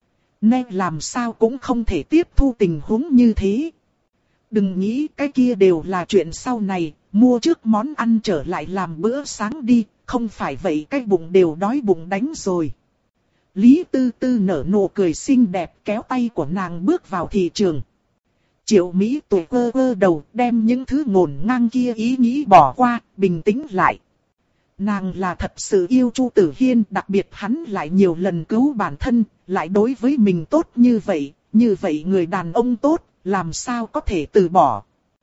Nên làm sao cũng không thể tiếp thu tình huống như thế. Đừng nghĩ cái kia đều là chuyện sau này, mua trước món ăn trở lại làm bữa sáng đi, không phải vậy cái bụng đều đói bụng đánh rồi. Lý Tư Tư nở nụ cười xinh đẹp kéo tay của nàng bước vào thị trường. Triệu Mỹ Tuệ quơ quơ đầu đem những thứ ngổn ngang kia ý nghĩ bỏ qua, bình tĩnh lại. Nàng là thật sự yêu Chu Tử Hiên, đặc biệt hắn lại nhiều lần cứu bản thân, lại đối với mình tốt như vậy, như vậy người đàn ông tốt, làm sao có thể từ bỏ.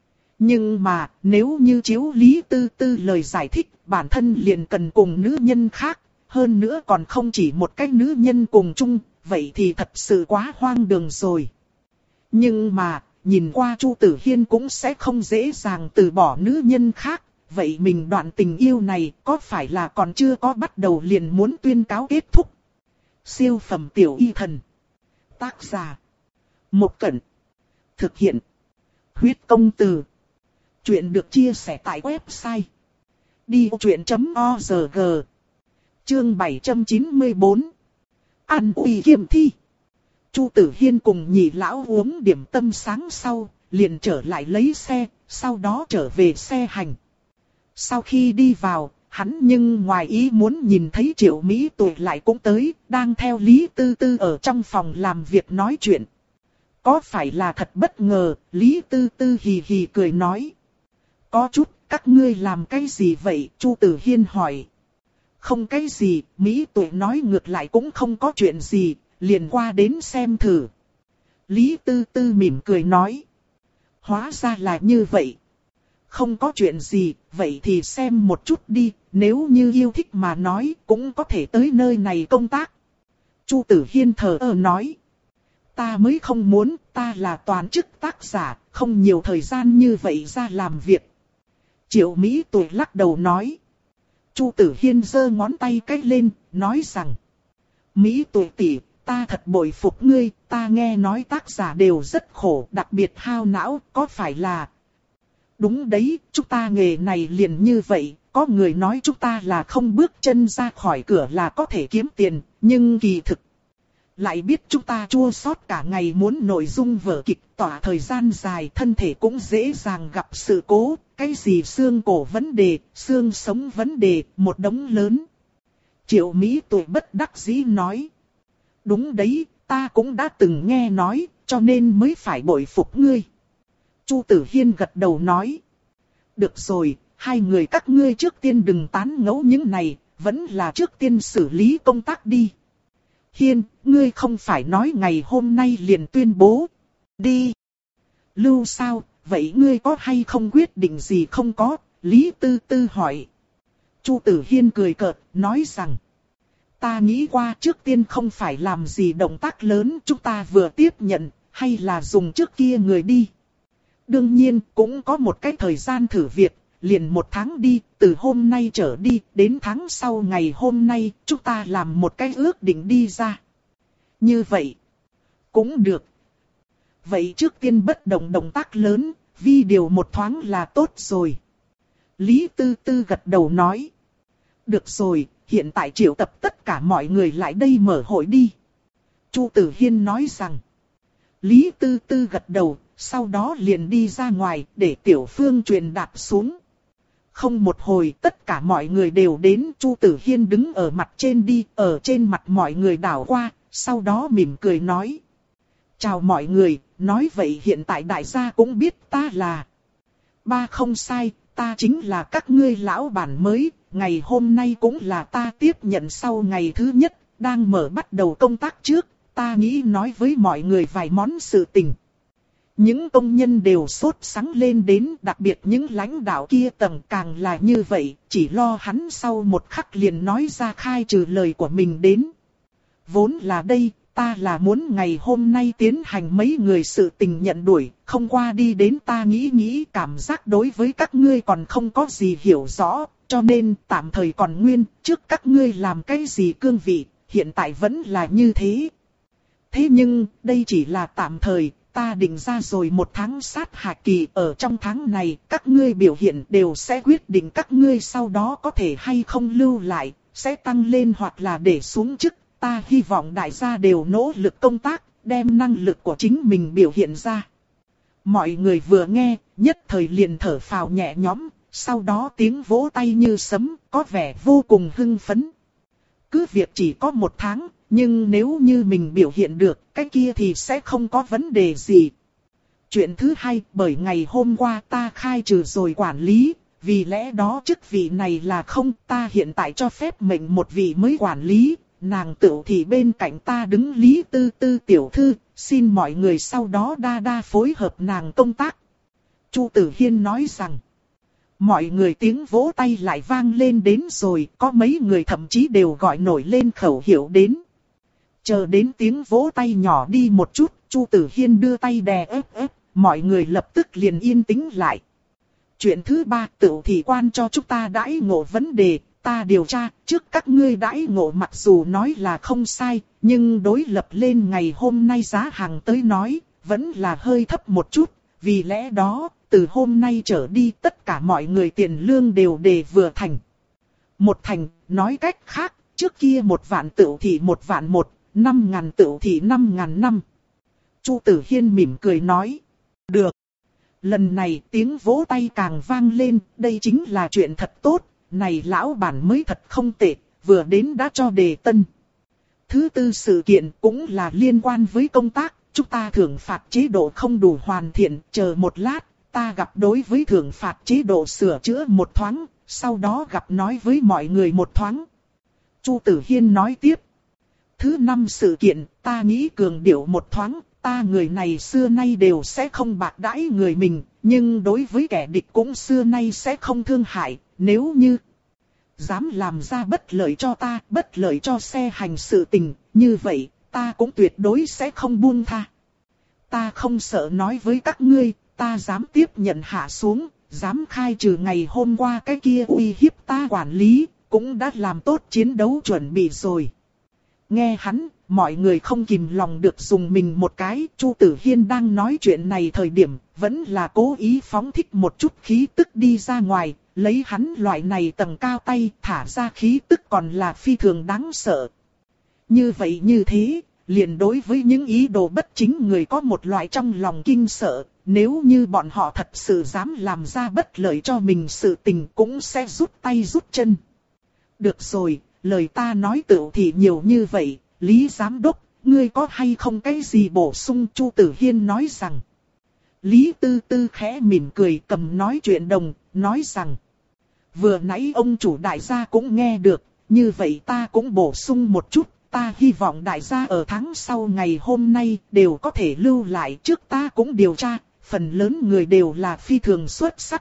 Nhưng mà, nếu như chiếu Lý Tư Tư lời giải thích, bản thân liền cần cùng nữ nhân khác, hơn nữa còn không chỉ một cái nữ nhân cùng chung, vậy thì thật sự quá hoang đường rồi. Nhưng mà, nhìn qua Chu Tử Hiên cũng sẽ không dễ dàng từ bỏ nữ nhân khác, vậy mình đoạn tình yêu này có phải là còn chưa có bắt đầu liền muốn tuyên cáo kết thúc. Siêu phẩm tiểu y thần. Tác giả. Một Cẩn. Thực hiện. Huyết công từ. Chuyện được chia sẻ tại website. đi ô chuyện chấm o rờ giê. Chương bảy trăm chín mươi tư. Ăn uy kiềm thi. Chu Tử Hiên cùng nhị lão uống điểm tâm sáng sau, liền trở lại lấy xe, sau đó trở về xe hành. Sau khi đi vào, hắn nhưng ngoài ý muốn nhìn thấy Triệu Mỹ Tuệ lại cũng tới, đang theo Lý Tư Tư ở trong phòng làm việc nói chuyện. Có phải là thật bất ngờ, Lý Tư Tư hì hì cười nói. Có chút, các ngươi làm cái gì vậy, Chu Tử Hiên hỏi. Không cái gì, Mỹ Tuệ nói ngược lại cũng không có chuyện gì, liền qua đến xem thử. Lý Tư Tư mỉm cười nói. Hóa ra là như vậy. Không có chuyện gì, vậy thì xem một chút đi, nếu như yêu thích mà nói cũng có thể tới nơi này công tác. Chu Tử Hiên thờ ơ nói. Ta mới không muốn, ta là toàn chức tác giả, không nhiều thời gian như vậy ra làm việc. Triệu Mỹ Tuệ lắc đầu nói. Chu Tử Hiên giơ ngón tay cách lên, nói rằng. Mỹ Tuệ tỷ, ta thật bội phục ngươi, ta nghe nói tác giả đều rất khổ, đặc biệt hao não, có phải là... Đúng đấy, chúng ta nghề này liền như vậy, có người nói chúng ta là không bước chân ra khỏi cửa là có thể kiếm tiền, nhưng kỳ thực. Lại biết chúng ta chua xót cả ngày muốn nội dung vở kịch tỏa thời gian dài, thân thể cũng dễ dàng gặp sự cố, cái gì xương cổ vấn đề, xương sống vấn đề, một đống lớn. Triệu Mỹ Tuệ bất đắc dĩ nói. Đúng đấy, ta cũng đã từng nghe nói, cho nên mới phải bội phục ngươi. Chu Tử Hiên gật đầu nói. Được rồi, hai người các ngươi trước tiên đừng tán ngẫu những này, vẫn là trước tiên xử lý công tác đi. Hiên, ngươi không phải nói ngày hôm nay liền tuyên bố. Đi. Lưu sao, vậy ngươi có hay không quyết định gì không có? Lý Tư Tư hỏi. Chu Tử Hiên cười cợt, nói rằng. Ta nghĩ qua trước tiên không phải làm gì động tác lớn, chúng ta vừa tiếp nhận, hay là dùng trước kia người đi. Đương nhiên, cũng có một cái thời gian thử việc, liền một tháng đi, từ hôm nay trở đi, đến tháng sau ngày hôm nay, chúng ta làm một cái ước định đi ra. Như vậy, cũng được. Vậy trước tiên bất động động tác lớn, video một thoáng là tốt rồi. Lý Tư Tư gật đầu nói. Được rồi, hiện tại triệu tập tất cả mọi người lại đây mở hội đi. Chu Tử Hiên nói rằng. Lý Tư Tư gật đầu, sau đó liền đi ra ngoài để Tiểu Phương truyền đạt xuống. Không một hồi tất cả mọi người đều đến, Chu Tử Hiên đứng ở mặt trên đi, ở trên mặt mọi người đảo qua, sau đó mỉm cười nói. Chào mọi người, nói vậy hiện tại đại gia cũng biết ta là. Ba không sai, ta chính là các ngươi lão bản mới, ngày hôm nay cũng là ta tiếp nhận sau ngày thứ nhất, đang mở bắt đầu công tác trước, ta nghĩ nói với mọi người vài món sự tình. Những công nhân đều sốt sắng lên đến, đặc biệt những lãnh đạo kia tầng càng là như vậy, chỉ lo hắn sau một khắc liền nói ra khai trừ lời của mình đến. Vốn là đây, ta là muốn ngày hôm nay tiến hành mấy người sự tình nhận đuổi, không qua đi đến ta nghĩ nghĩ cảm giác đối với các ngươi còn không có gì hiểu rõ, cho nên tạm thời còn nguyên, trước các ngươi làm cái gì cương vị, hiện tại vẫn là như thế. Thế nhưng, đây chỉ là tạm thời. Ta định ra rồi một tháng sát hạ kỳ, ở trong tháng này các ngươi biểu hiện đều sẽ quyết định các ngươi sau đó có thể hay không lưu lại, sẽ tăng lên hoặc là để xuống chức, ta hy vọng đại gia đều nỗ lực công tác, đem năng lực của chính mình biểu hiện ra. Mọi người vừa nghe, nhất thời liền thở phào nhẹ nhõm, sau đó tiếng vỗ tay như sấm, có vẻ vô cùng hưng phấn. Cứ việc chỉ có một tháng, nhưng nếu như mình biểu hiện được, cái kia thì sẽ không có vấn đề gì. Chuyện thứ hai, bởi ngày hôm qua ta khai trừ rồi quản lý, vì lẽ đó chức vị này là không, ta hiện tại cho phép mệnh một vị mới quản lý, nàng Tửu thì bên cạnh ta đứng Lý Tư Tư tiểu thư, xin mọi người sau đó đa đa phối hợp nàng công tác. Chu Tử Hiên nói rằng, mọi người tiếng vỗ tay lại vang lên đến rồi, có mấy người thậm chí đều gọi nổi lên khẩu hiệu đến. Chờ đến tiếng vỗ tay nhỏ đi một chút, Chu Tử Hiên đưa tay đè ép ép, mọi người lập tức liền yên tĩnh lại. Chuyện thứ ba, Tửu thị quan cho chúng ta đãi ngộ vấn đề, ta điều tra, trước các ngươi đãi ngộ mặc dù nói là không sai, nhưng đối lập lên ngày hôm nay giá hàng tới nói, vẫn là hơi thấp một chút, vì lẽ đó, từ hôm nay trở đi tất cả mọi người tiền lương đều đề vừa thành. Một thành, nói cách khác, trước kia một vạn Tửu thị một vạn một, năm ngàn Tửu thị năm ngàn năm. Chu Tử Hiên mỉm cười nói, được. Lần này tiếng vỗ tay càng vang lên, đây chính là chuyện thật tốt, này lão bản mới thật không tệ, vừa đến đã cho đề tân. Thứ tư sự kiện cũng là liên quan với công tác, chúng ta thưởng phạt chế độ không đủ hoàn thiện, chờ một lát, ta gặp đối với thưởng phạt chế độ sửa chữa một thoáng, sau đó gặp nói với mọi người một thoáng. Chu Tử Hiên nói tiếp. Thứ năm sự kiện, ta nghĩ cường điệu một thoáng, ta người này xưa nay đều sẽ không bạc đãi người mình, nhưng đối với kẻ địch cũng xưa nay sẽ không thương hại, nếu như dám làm ra bất lợi cho ta, bất lợi cho xe hành sự tình, như vậy, ta cũng tuyệt đối sẽ không buông tha. Ta không sợ nói với các ngươi, ta dám tiếp nhận hạ xuống, dám khai trừ ngày hôm qua cái kia uy hiếp ta quản lý, cũng đã làm tốt chiến đấu chuẩn bị rồi. Nghe hắn, mọi người không kìm lòng được dùng mình một cái, Chu Tử Hiên đang nói chuyện này thời điểm, vẫn là cố ý phóng thích một chút khí tức đi ra ngoài, lấy hắn loại này tầng cao tay thả ra khí tức còn là phi thường đáng sợ. Như vậy như thế, liền đối với những ý đồ bất chính người có một loại trong lòng kinh sợ, nếu như bọn họ thật sự dám làm ra bất lợi cho mình sự tình cũng sẽ rút tay rút chân. Được rồi, lời ta nói Tửu thì nhiều như vậy, Lý Giám Đốc, ngươi có hay không cái gì bổ sung? Chu Tử Hiên nói rằng. Lý Tư Tư khẽ mỉm cười cầm nói chuyện đồng, nói rằng. Vừa nãy ông chủ đại gia cũng nghe được, như vậy ta cũng bổ sung một chút, ta hy vọng đại gia ở tháng sau ngày hôm nay đều có thể lưu lại, trước ta cũng điều tra, phần lớn người đều là phi thường xuất sắc.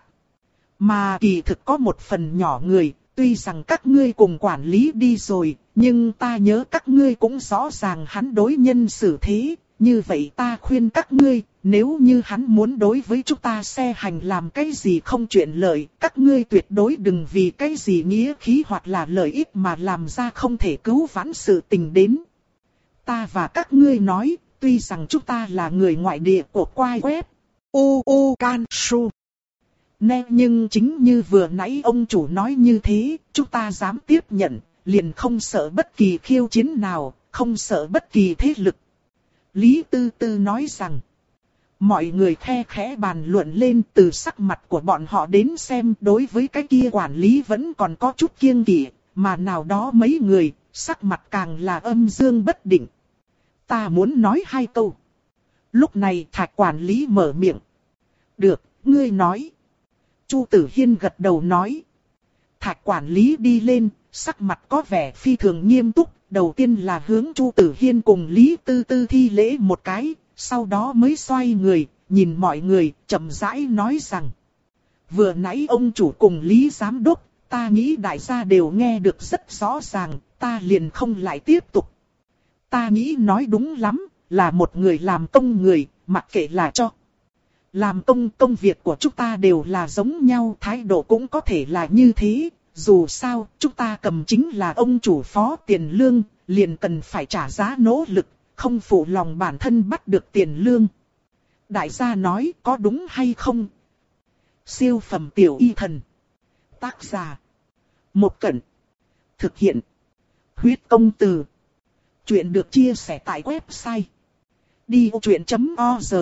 Mà kỳ thực có một phần nhỏ người, tuy rằng các ngươi cùng quản lý đi rồi, nhưng ta nhớ các ngươi cũng rõ ràng hắn đối nhân xử thế, như vậy ta khuyên các ngươi, nếu như hắn muốn đối với chúng ta xe hành làm cái gì không chuyện lợi, các ngươi tuyệt đối đừng vì cái gì nghĩa khí hoặc là lợi ích mà làm ra không thể cứu vãn sự tình đến. Ta và các ngươi nói, tuy rằng chúng ta là người ngoại địa của quai web, u u can su. Nè, nhưng chính như vừa nãy ông chủ nói như thế, chúng ta dám tiếp nhận, liền không sợ bất kỳ khiêu chiến nào, không sợ bất kỳ thế lực. Lý Tư Tư nói rằng, mọi người khe khẽ bàn luận lên, từ sắc mặt của bọn họ đến xem đối với cái kia quản lý vẫn còn có chút kiêng kỵ, mà nào đó mấy người, sắc mặt càng là âm dương bất định. Ta muốn nói hai câu. Lúc này Thạch quản lý mở miệng. Được, ngươi nói. Chu Tử Hiên gật đầu nói. Thạch quản lý đi lên, sắc mặt có vẻ phi thường nghiêm túc, đầu tiên là hướng Chu Tử Hiên cùng Lý Tư Tư thi lễ một cái, sau đó mới xoay người, nhìn mọi người, chậm rãi nói rằng. Vừa nãy ông chủ cùng Lý Giám Đốc, ta nghĩ đại gia đều nghe được rất rõ ràng, ta liền không lại tiếp tục. Ta nghĩ nói đúng lắm, là một người làm công người, mặc kệ là cho. Làm công công việc của chúng ta đều là giống nhau, thái độ cũng có thể là như thế. Dù sao, chúng ta cầm chính là ông chủ phó tiền lương, liền cần phải trả giá nỗ lực, không phụ lòng bản thân bắt được tiền lương. Đại gia nói có đúng hay không? Siêu phẩm tiểu y thần. Tác giả. Một Cẩn. Thực hiện. Huyết công từ. Chuyện được chia sẻ tại website đi vô chuyện chấm org.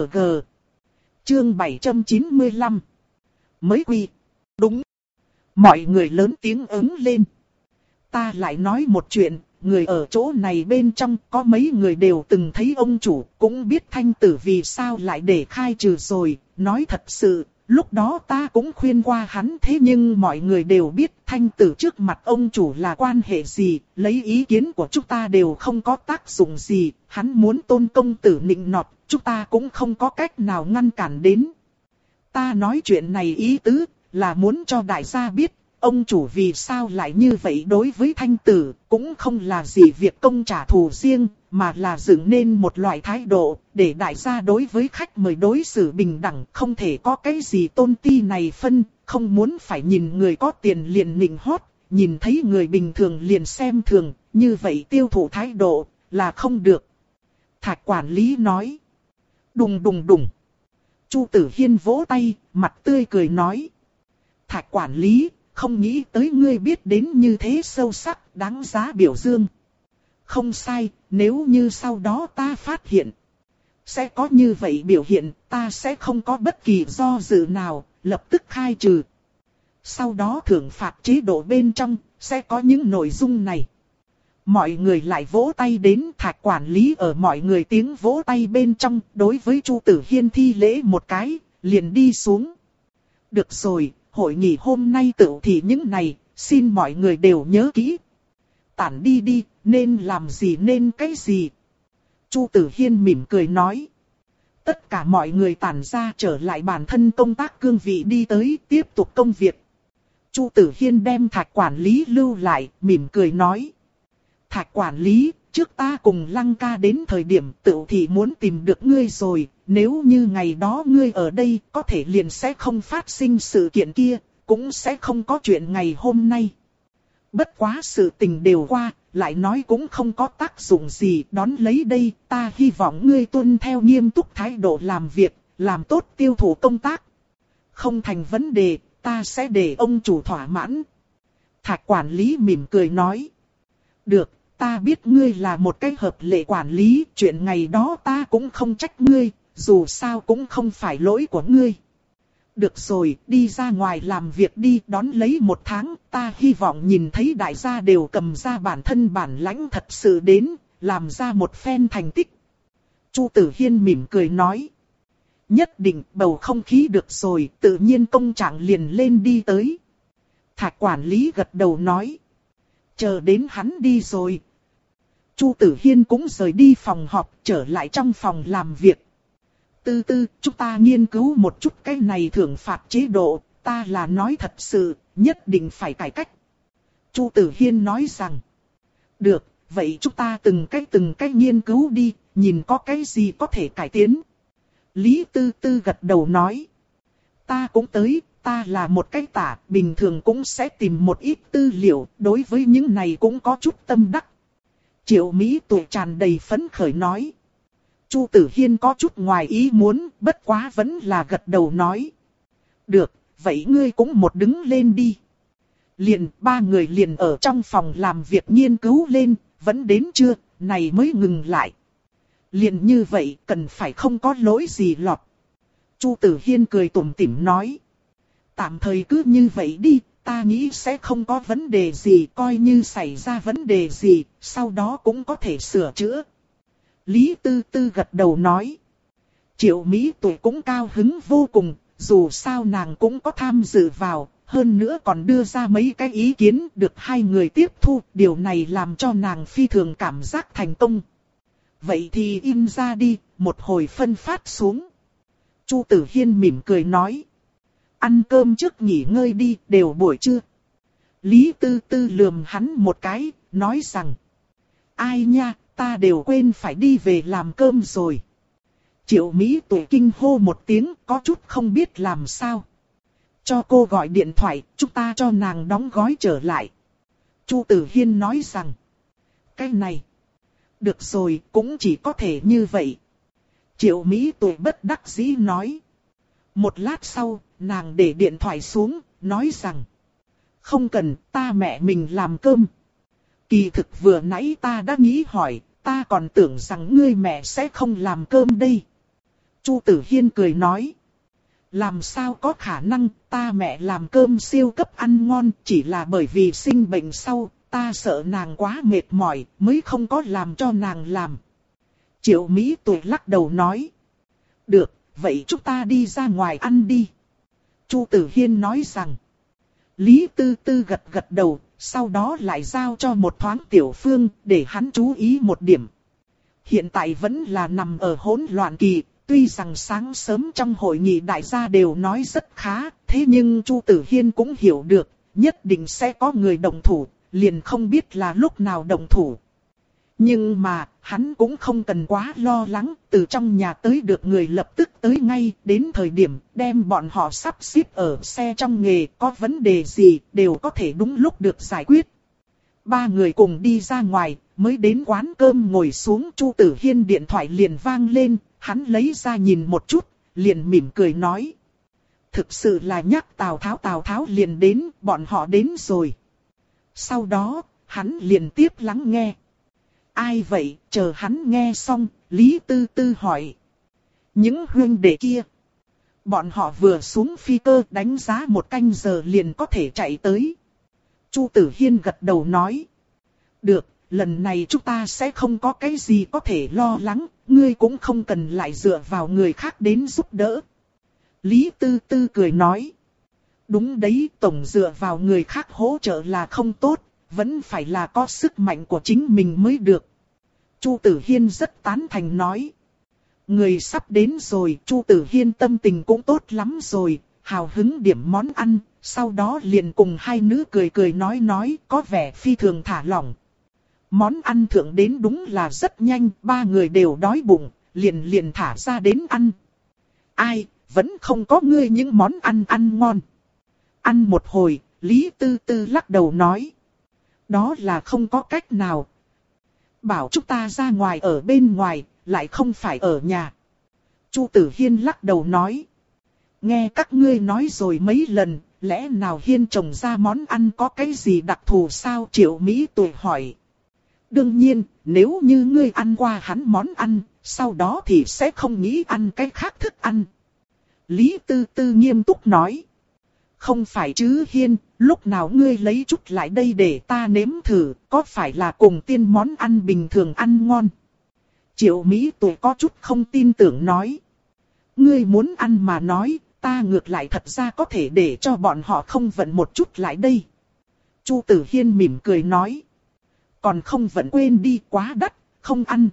Chương bảy trăm chín mươi lăm. Mới quy. Đúng. Mọi người lớn tiếng ứng lên. Ta lại nói một chuyện, người ở chỗ này bên trong có mấy người đều từng thấy ông chủ, cũng biết Thanh Tử vì sao lại để khai trừ rồi. Nói thật sự, lúc đó ta cũng khuyên qua hắn, thế nhưng mọi người đều biết Thanh Tử trước mặt ông chủ là quan hệ gì, lấy ý kiến của chúng ta đều không có tác dụng gì, hắn muốn Tôn công tử nịnh nọt, chúng ta cũng không có cách nào ngăn cản đến. Ta nói chuyện này ý tứ là muốn cho đại gia biết, ông chủ vì sao lại như vậy đối với Thanh Tử, cũng không là gì việc công trả thù riêng, mà là dựng nên một loại thái độ, để đại gia đối với khách mời đối xử bình đẳng, không thể có cái gì tôn ti này phân, không muốn phải nhìn người có tiền liền nịnh hót, nhìn thấy người bình thường liền xem thường, như vậy tiêu thụ thái độ, là không được. Thạch quản lý nói. Đùng đùng đùng. Chu Tử Hiên vỗ tay, mặt tươi cười nói. Thạch quản lý, không nghĩ tới ngươi biết đến như thế sâu sắc, đáng giá biểu dương. Không sai, nếu như sau đó ta phát hiện sẽ có như vậy biểu hiện, ta sẽ không có bất kỳ do dự nào, lập tức khai trừ. Sau đó thưởng phạt chế độ bên trong, sẽ có những nội dung này. Mọi người lại vỗ tay đến. Thạch quản lý ở mọi người tiếng vỗ tay bên trong, đối với Chu Tử Hiên thi lễ một cái, liền đi xuống. Được rồi, hội nghị hôm nay tựu thì những này, xin mọi người đều nhớ kỹ. Tản đi đi, nên làm gì nên cái gì. Chu Tử Hiên mỉm cười nói. Tất cả mọi người tản ra trở lại bản thân công tác cương vị đi tới tiếp tục công việc. Chu Tử Hiên đem Thạch quản lý lưu lại, mỉm cười nói. Thạch quản lý, trước ta cùng Lăng ca đến thời điểm tựu thì muốn tìm được ngươi rồi, nếu như ngày đó ngươi ở đây có thể liền sẽ không phát sinh sự kiện kia, cũng sẽ không có chuyện ngày hôm nay. Bất quá sự tình đều qua, lại nói cũng không có tác dụng gì, đón lấy đây ta hy vọng ngươi tuân theo nghiêm túc thái độ làm việc, làm tốt tiêu thụ công tác. Không thành vấn đề, ta sẽ để ông chủ thỏa mãn. Thạch quản lý mỉm cười nói. Được, ta biết ngươi là một cái hợp lệ quản lý, chuyện ngày đó ta cũng không trách ngươi, dù sao cũng không phải lỗi của ngươi. Được rồi, đi ra ngoài làm việc đi, đón lấy một tháng, ta hy vọng nhìn thấy đại gia đều cầm ra bản thân bản lãnh thật sự đến, làm ra một phen thành tích. Chu Tử Hiên mỉm cười nói. Nhất định bầu không khí được rồi, tự nhiên công trạng liền lên đi tới. Thạch quản lý gật đầu nói. Chờ đến hắn đi rồi. Chu Tử Hiên cũng rời đi phòng họp, trở lại trong phòng làm việc. Từ từ, chúng ta nghiên cứu một chút cái này thưởng phạt chế độ, ta là nói thật sự, nhất định phải cải cách. Chu Tử Hiên nói rằng. Được, vậy chúng ta từng cái từng cái nghiên cứu đi, nhìn có cái gì có thể cải tiến. Lý Tư Tư gật đầu nói. Ta cũng tới, ta là một cái tả, bình thường cũng sẽ tìm một ít tư liệu, đối với những này cũng có chút tâm đắc. Triệu Mỹ tuổi tràn đầy phấn khởi nói. Chu Tử Hiên có chút ngoài ý muốn, bất quá vẫn là gật đầu nói. Được, vậy ngươi cũng một đứng lên đi. Liền, ba người liền ở trong phòng làm việc nghiên cứu lên, vẫn đến trưa, này mới ngừng lại. Liền như vậy, cần phải không có lỗi gì lọt. Chu Tử Hiên cười tủm tỉm nói. Tạm thời cứ như vậy đi, ta nghĩ sẽ không có vấn đề gì, coi như xảy ra vấn đề gì, sau đó cũng có thể sửa chữa. Lý Tư Tư gật đầu nói. Triệu Mỹ tuổi cũng cao hứng vô cùng, dù sao nàng cũng có tham dự vào, hơn nữa còn đưa ra mấy cái ý kiến được hai người tiếp thu, điều này làm cho nàng phi thường cảm giác thành công. Vậy thì in ra đi, một hồi phân phát xuống. Chu Tử Hiên mỉm cười nói. Ăn cơm trước nghỉ ngơi đi, đều buổi trưa. Lý Tư Tư lườm hắn một cái, nói rằng. Ai nha, ta đều quên phải đi về làm cơm rồi. Triệu Mỹ tuổi kinh hô một tiếng, có chút không biết làm sao. Cho cô gọi điện thoại, chúng ta cho nàng đóng gói trở lại. Chu Tử Hiên nói rằng. Cái này. Được rồi, cũng chỉ có thể như vậy. Triệu Mỹ tuổi bất đắc dĩ nói. Một lát sau, nàng để điện thoại xuống, nói rằng. Không cần, ta mẹ mình làm cơm. Kỳ thực vừa nãy ta đã nghĩ hỏi, ta còn tưởng rằng ngươi mẹ sẽ không làm cơm đây. Chu Tử Hiên cười nói. Làm sao có khả năng, ta mẹ làm cơm siêu cấp ăn ngon, chỉ là bởi vì sinh bệnh sau, ta sợ nàng quá mệt mỏi, mới không có làm cho nàng làm. Triệu Mỹ Tuệ lắc đầu nói. Được, vậy chúng ta đi ra ngoài ăn đi. Chu Tử Hiên nói rằng. Lý Tư Tư gật gật đầu, sau đó lại giao cho một thoáng Tiểu Phương, để hắn chú ý một điểm. Hiện tại vẫn là nằm ở hỗn loạn kỳ, tuy rằng sáng sớm trong hội nghị đại gia đều nói rất khá, thế nhưng Chu Tử Hiên cũng hiểu được, nhất định sẽ có người động thủ, liền không biết là lúc nào động thủ. Nhưng mà, hắn cũng không cần quá lo lắng, từ trong nhà tới được người lập tức tới ngay, đến thời điểm đem bọn họ sắp xếp ở xe trong nghề, có vấn đề gì đều có thể đúng lúc được giải quyết. Ba người cùng đi ra ngoài, mới đến quán cơm ngồi xuống, Chu Tử Hiên điện thoại liền vang lên, hắn lấy ra nhìn một chút, liền mỉm cười nói. Thực sự là nhắc Tào Tháo Tào Tháo liền đến, bọn họ đến rồi. Sau đó, hắn liền tiếp lắng nghe. Ai vậy, chờ hắn nghe xong, Lý Tư Tư hỏi. Những huynh đệ kia. Bọn họ vừa xuống phi cơ đánh giá một canh giờ liền có thể chạy tới. Chu Tử Hiên gật đầu nói. Được, lần này chúng ta sẽ không có cái gì có thể lo lắng, ngươi cũng không cần lại dựa vào người khác đến giúp đỡ. Lý Tư Tư cười nói. Đúng đấy, tổng dựa vào người khác hỗ trợ là không tốt, vẫn phải là có sức mạnh của chính mình mới được. Chu Tử Hiên rất tán thành nói. Người sắp đến rồi, Chu Tử Hiên tâm tình cũng tốt lắm rồi, hào hứng điểm món ăn, sau đó liền cùng hai nữ cười cười nói nói, có vẻ phi thường thả lỏng. Món ăn thượng đến đúng là rất nhanh, ba người đều đói bụng, liền liền thả ra đến ăn. Ai, vẫn không có ngươi những món ăn ăn ngon. Ăn một hồi, Lý Tư Tư lắc đầu nói. Đó là không có cách nào. Bảo chúng ta ra ngoài ở bên ngoài, lại không phải ở nhà. Chu Tử Hiên lắc đầu nói. Nghe các ngươi nói rồi mấy lần, lẽ nào Hiên trồng ra món ăn có cái gì đặc thù sao? Triệu Mỹ Tuệ hỏi. Đương nhiên, nếu như ngươi ăn qua hắn món ăn, sau đó thì sẽ không nghĩ ăn cái khác thức ăn. Lý Tư Tư nghiêm túc nói. Không phải chứ Hiên, lúc nào ngươi lấy chút lại đây để ta nếm thử, có phải là cùng tiên món ăn bình thường ăn ngon? Triệu Mỹ Tuệ có chút không tin tưởng nói. Ngươi muốn ăn mà nói, ta ngược lại thật ra có thể để cho bọn họ không vận một chút lại đây. Chu Tử Hiên mỉm cười nói. Còn không vận quên đi, quá đắt, không ăn.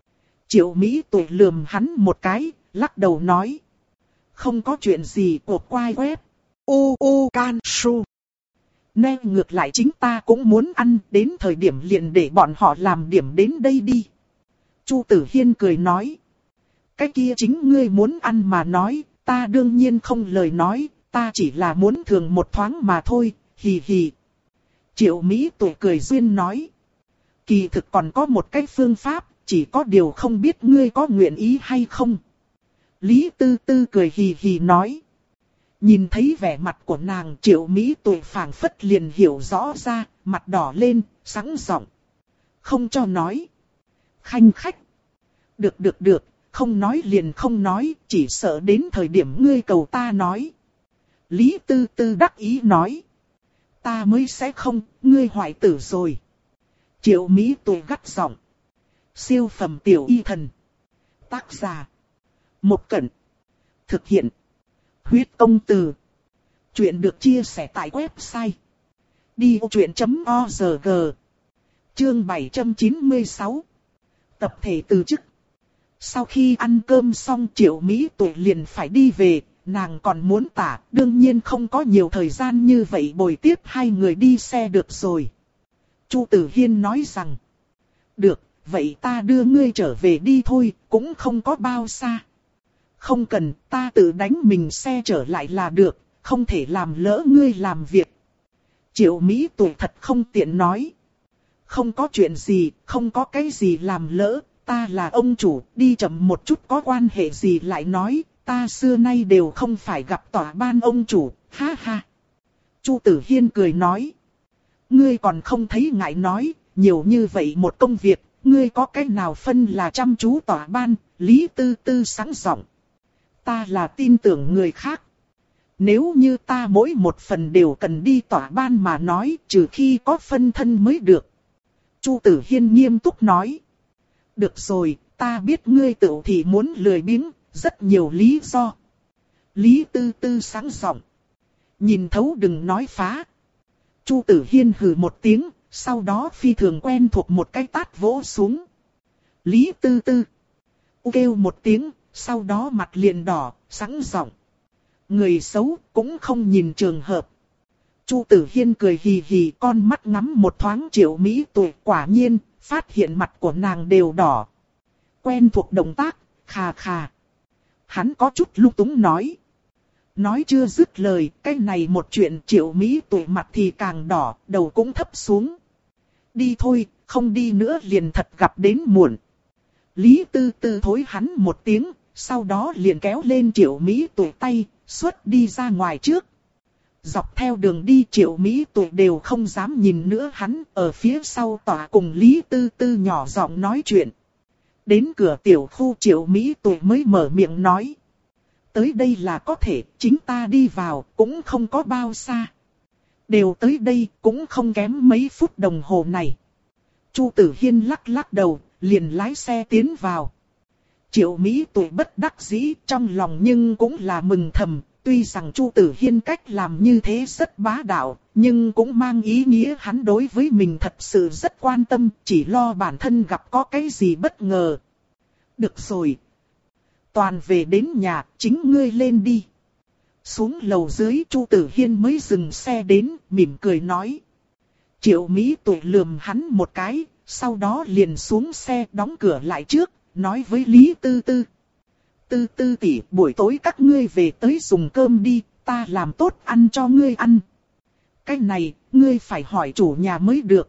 Triệu Mỹ Tuệ lườm hắn một cái, lắc đầu nói. Không có chuyện gì, cuộc quay web. U U Can Su. Nên ngược lại chính ta cũng muốn ăn, đến thời điểm liền để bọn họ làm điểm đến đây đi. Chu Tử Hiên cười nói. Cái kia chính ngươi muốn ăn mà nói, ta đương nhiên không lời nói, ta chỉ là muốn thường một thoáng mà thôi, hì hì. Triệu Mỹ Tuệ cười duyên nói. Kỳ thực còn có một cái phương pháp, chỉ có điều không biết ngươi có nguyện ý hay không. Lý Tư Tư cười hì hì nói. Nhìn thấy vẻ mặt của nàng, Triệu Mỹ Tuệ phảng phất liền hiểu rõ ra, mặt đỏ lên, sẵn giọng. Không cho nói. Khanh khách. Được được được, không nói liền không nói, chỉ sợ đến thời điểm ngươi cầu ta nói. Lý Tư Tư đắc ý nói. Ta mới sẽ không, ngươi hoại tử rồi. Triệu Mỹ Tuệ gắt giọng. Siêu phẩm tiểu y thần. Tác giả. Một Cẩn. Thực hiện. Huyết công từ. Chuyện được chia sẻ tại website. đi ô chuyện chấm org. Chương bảy trăm chín mươi sáu. Tập thể từ chức. Sau khi ăn cơm xong Triệu Mỹ Tuệ liền phải đi về, nàng còn muốn tả, đương nhiên không có nhiều thời gian như vậy bồi tiếp hai người đi xe được rồi. Chu Tử Hiên nói rằng, được, vậy ta đưa ngươi trở về đi thôi, cũng không có bao xa. Không cần, ta tự đánh mình xe trở lại là được, không thể làm lỡ ngươi làm việc. Triệu Mỹ Tuệ thật không tiện nói. Không có chuyện gì, không có cái gì làm lỡ, ta là ông chủ, đi chậm một chút có quan hệ gì lại nói, ta xưa nay đều không phải gặp tòa ban ông chủ, ha ha. Chu Tử Hiên cười nói. Ngươi còn không thấy ngại nói, nhiều như vậy một công việc, ngươi có cái nào phân là chăm chú tỏa ban, Lý Tư Tư sáng giọng. Ta là tin tưởng người khác. Nếu như ta mỗi một phần đều cần đi tỏa ban mà nói, trừ khi có phân thân mới được. Chu Tử Hiên nghiêm túc nói. Được rồi, ta biết ngươi tự thì muốn lười biếng, rất nhiều lý do. Lý Tư Tư sáng giọng. Nhìn thấu đừng nói phá. Chu Tử Hiên hừ một tiếng, sau đó phi thường quen thuộc một cái tát vỗ xuống. Lý Tư Tư kêu một tiếng, sau đó mặt liền đỏ, sáng giọng. Người xấu cũng không nhìn trường hợp. Chu Tử Hiên cười hì hì, con mắt ngắm một thoáng Triệu Mỹ Tuệ, quả nhiên, phát hiện mặt của nàng đều đỏ. Quen thuộc động tác, khà khà. Hắn có chút lung túng nói. Nói chưa dứt lời, cái này một chuyện Triệu Mỹ Tuệ mặt thì càng đỏ, đầu cũng thấp xuống. Đi thôi, không đi nữa liền thật gặp đến muộn. Lý Tư Tư thối hắn một tiếng, sau đó liền kéo lên Triệu Mỹ Tuệ tay, xuất đi ra ngoài trước. Dọc theo đường đi Triệu Mỹ Tuệ đều không dám nhìn nữa hắn, ở phía sau tỏa cùng Lý Tư Tư nhỏ giọng nói chuyện. Đến cửa tiểu khu Triệu Mỹ Tuệ mới mở miệng nói. Tới đây là có thể, chính ta đi vào, cũng không có bao xa. Đều tới đây, cũng không kém mấy phút đồng hồ này. Chu Tử Hiên lắc lắc đầu, liền lái xe tiến vào. Triệu Mỹ Tuệ bất đắc dĩ, trong lòng nhưng cũng là mừng thầm. Tuy rằng Chu Tử Hiên cách làm như thế rất bá đạo, nhưng cũng mang ý nghĩa hắn đối với mình thật sự rất quan tâm, chỉ lo bản thân gặp có cái gì bất ngờ. Được rồi. Toàn về đến nhà, chính ngươi lên đi. Xuống lầu dưới Chu Tử Hiên mới dừng xe đến, mỉm cười nói. Triệu Mỹ Tuệ lườm hắn một cái, sau đó liền xuống xe đóng cửa lại trước, nói với Lý Tư Tư. Tư Tư tỷ, buổi tối các ngươi về tới dùng cơm đi, ta làm tốt ăn cho ngươi ăn. Cái này, ngươi phải hỏi chủ nhà mới được.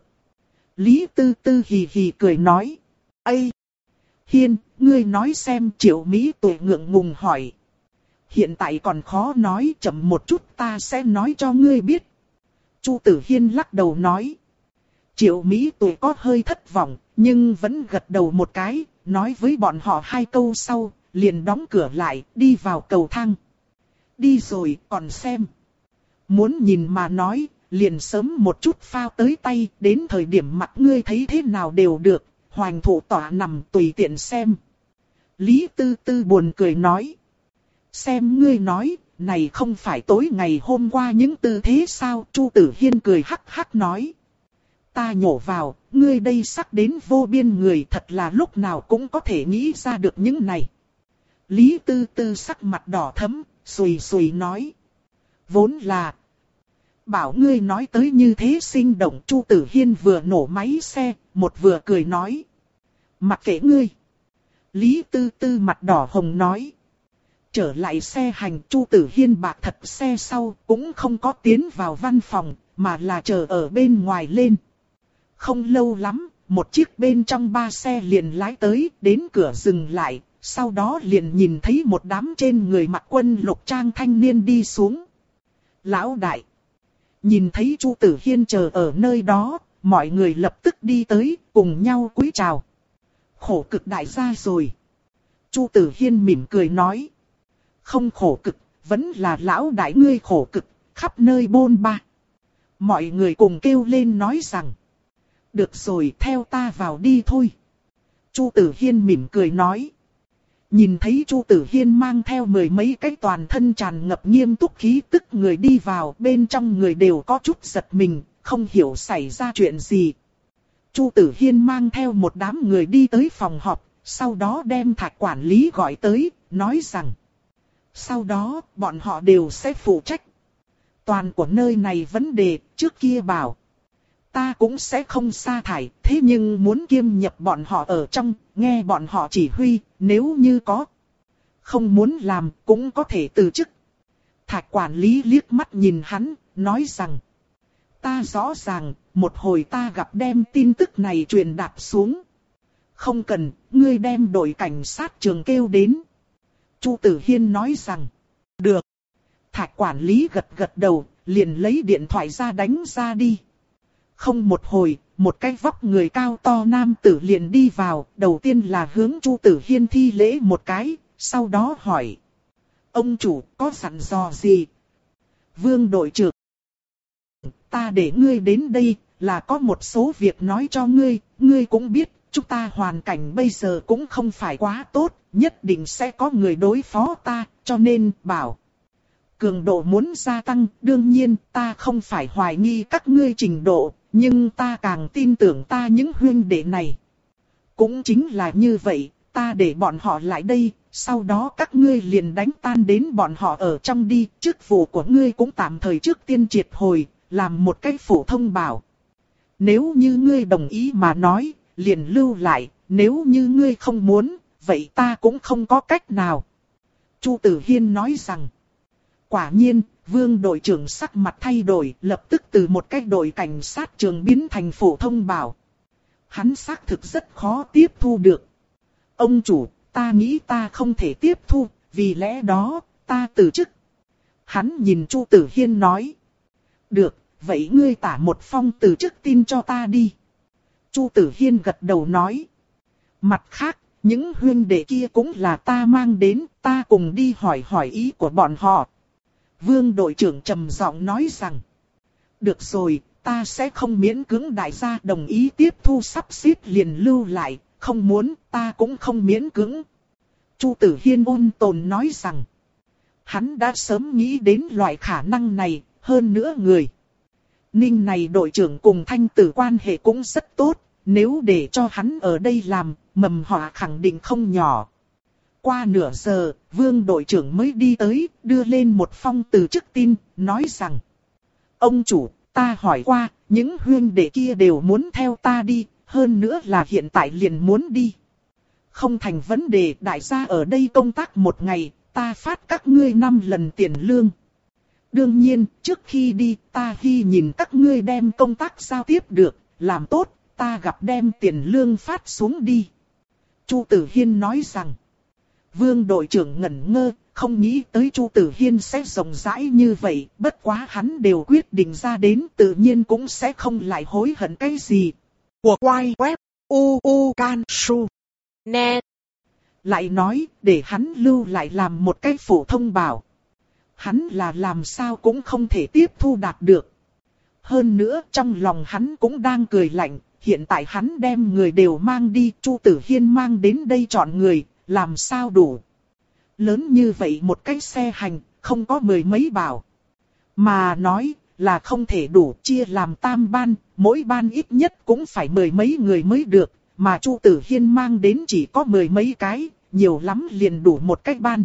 Lý Tư Tư hì hì cười nói. Ây! Hiên, ngươi nói xem. Triệu Mỹ Tuệ ngượng ngùng hỏi. Hiện tại còn khó nói, chậm một chút ta sẽ nói cho ngươi biết. Chu Tử Hiên lắc đầu nói. Triệu Mỹ Tuệ có hơi thất vọng, nhưng vẫn gật đầu một cái, nói với bọn họ hai câu sau, liền đóng cửa lại, đi vào cầu thang. Đi rồi, còn xem. Muốn nhìn mà nói, liền sớm một chút phao tới tay, đến thời điểm mặt ngươi thấy thế nào đều được, hoành thủ tỏa nằm tùy tiện xem. Lý Tư Tư buồn cười nói. Xem ngươi nói, này không phải tối ngày hôm qua những tư thế sao? Chu Tử Hiên cười hắc hắc nói. Ta nhổ vào, ngươi đây sắc đến vô biên người, thật là lúc nào cũng có thể nghĩ ra được những này. Lý Tư Tư sắc mặt đỏ thẫm, sùi sùi nói. Vốn là... Bảo ngươi nói tới như thế sinh động. Chu Tử Hiên vừa nổ máy xe, một vừa cười nói. Mặc kệ ngươi. Lý Tư Tư mặt đỏ hồng nói. Trở lại xe hành, Chu Tử Hiên bạc thật xe sau, cũng không có tiến vào văn phòng, mà là chờ ở bên ngoài lên. Không lâu lắm, một chiếc bên trong ba xe liền lái tới, đến cửa dừng lại, sau đó liền nhìn thấy một đám trên người mặc quân lục trang thanh niên đi xuống. Lão đại! Nhìn thấy Chu Tử Hiên chờ ở nơi đó, mọi người lập tức đi tới, cùng nhau cúi chào. Khổ cực đại gia rồi. Chu Tử Hiên mỉm cười nói. Không khổ cực, vẫn là lão đại ngươi khổ cực, khắp nơi bôn ba. Mọi người cùng kêu lên nói rằng. Được rồi, theo ta vào đi thôi. Chu Tử Hiên mỉm cười nói. Nhìn thấy Chu Tử Hiên mang theo mười mấy cái toàn thân tràn ngập nghiêm túc khí tức người đi vào, bên trong người đều có chút giật mình, không hiểu xảy ra chuyện gì. Chu Tử Hiên mang theo một đám người đi tới phòng họp, sau đó đem Thạch quản lý gọi tới, nói rằng. Sau đó, bọn họ đều sẽ phụ trách. Toàn của nơi này vấn đề, trước kia bảo. Ta cũng sẽ không sa thải, thế nhưng muốn kiêm nhập bọn họ ở trong, nghe bọn họ chỉ huy, nếu như có. Không muốn làm, cũng có thể từ chức. Thạch quản lý liếc mắt nhìn hắn, nói rằng. Ta rõ ràng, một hồi ta gặp đem tin tức này truyền đạt xuống. Không cần, ngươi đem đội cảnh sát trường kêu đến. Chu Tử Hiên nói rằng. Được. Thạch quản lý gật gật đầu, liền lấy điện thoại ra đánh ra đi. Không một hồi, một cái vóc người cao to nam tử liền đi vào, đầu tiên là hướng Chu Tử Hiên thi lễ một cái, sau đó hỏi. Ông chủ, có dặn dò gì? Vương đội trưởng, ta để ngươi đến đây, là có một số việc nói cho ngươi, ngươi cũng biết, chúng ta hoàn cảnh bây giờ cũng không phải quá tốt, nhất định sẽ có người đối phó ta, cho nên, bảo. Cường độ muốn gia tăng, đương nhiên, ta không phải hoài nghi các ngươi trình độ, nhưng ta càng tin tưởng ta những huynh đệ này. Cũng chính là như vậy, ta để bọn họ lại đây, sau đó các ngươi liền đánh tan đến bọn họ ở trong đi, chức vụ của ngươi cũng tạm thời trước tiên triệt hồi, làm một cái phổ thông bảo. Nếu như ngươi đồng ý mà nói, liền lưu lại, nếu như ngươi không muốn, vậy ta cũng không có cách nào. Chu Tử Hiên nói rằng, quả nhiên, Vương đội trưởng sắc mặt thay đổi, lập tức từ một cái đội cảnh sát trường biến thành phổ thông bảo. Hắn xác thực rất khó tiếp thu được. Ông chủ, ta nghĩ ta không thể tiếp thu, vì lẽ đó, ta từ chức. Hắn nhìn Chu Tử Hiên nói. Được, vậy ngươi tả một phong từ chức tin cho ta đi. Chu Tử Hiên gật đầu nói. Mặt khác, những huynh đệ kia cũng là ta mang đến, ta cùng đi hỏi hỏi ý của bọn họ. Vương đội trưởng trầm giọng nói rằng. Được rồi, ta sẽ không miễn cưỡng đại gia đồng ý tiếp thu sắp xếp liền lưu lại, không muốn, ta cũng không miễn cưỡng. Chu Tử Hiên ôn tồn nói rằng. Hắn đã sớm nghĩ đến loại khả năng này, hơn nữa người. Ninh này đội trưởng cùng Thanh Tử quan hệ cũng rất tốt, nếu để cho hắn ở đây làm, mầm họa khẳng định không nhỏ. Qua nửa giờ, Vương đội trưởng mới đi tới, đưa lên một phong từ chức tin, nói rằng. Ông chủ, ta hỏi qua, những huynh đệ kia đều muốn theo ta đi, hơn nữa là hiện tại liền muốn đi. Không thành vấn đề, đại gia ở đây công tác một ngày, ta phát các ngươi năm lần tiền lương. Đương nhiên, trước khi đi, ta hy nhìn các ngươi đem công tác giao tiếp được, làm tốt, ta gặp đem tiền lương phát xuống đi. Chu Tử Hiên nói rằng. Vương đội trưởng ngẩn ngơ, không nghĩ tới Chu Tử Hiên sẽ rộng rãi như vậy, bất quá hắn đều quyết định ra đến, tự nhiên cũng sẽ không lại hối hận cái gì. Của quay web u u can su net. Lại nói, để hắn lưu lại làm một cái phổ thông bảo. Hắn là làm sao cũng không thể tiếp thu đạt được. Hơn nữa, trong lòng hắn cũng đang cười lạnh, hiện tại hắn đem người đều mang đi, Chu Tử Hiên mang đến đây chọn người, làm sao đủ. Lớn như vậy một cái xe hành, không có mười mấy bảo. Mà nói là không thể đủ, chia làm tam ban, mỗi ban ít nhất cũng phải mười mấy người mới được, mà Chu Tử Hiên mang đến chỉ có mười mấy cái, nhiều lắm liền đủ một cái ban.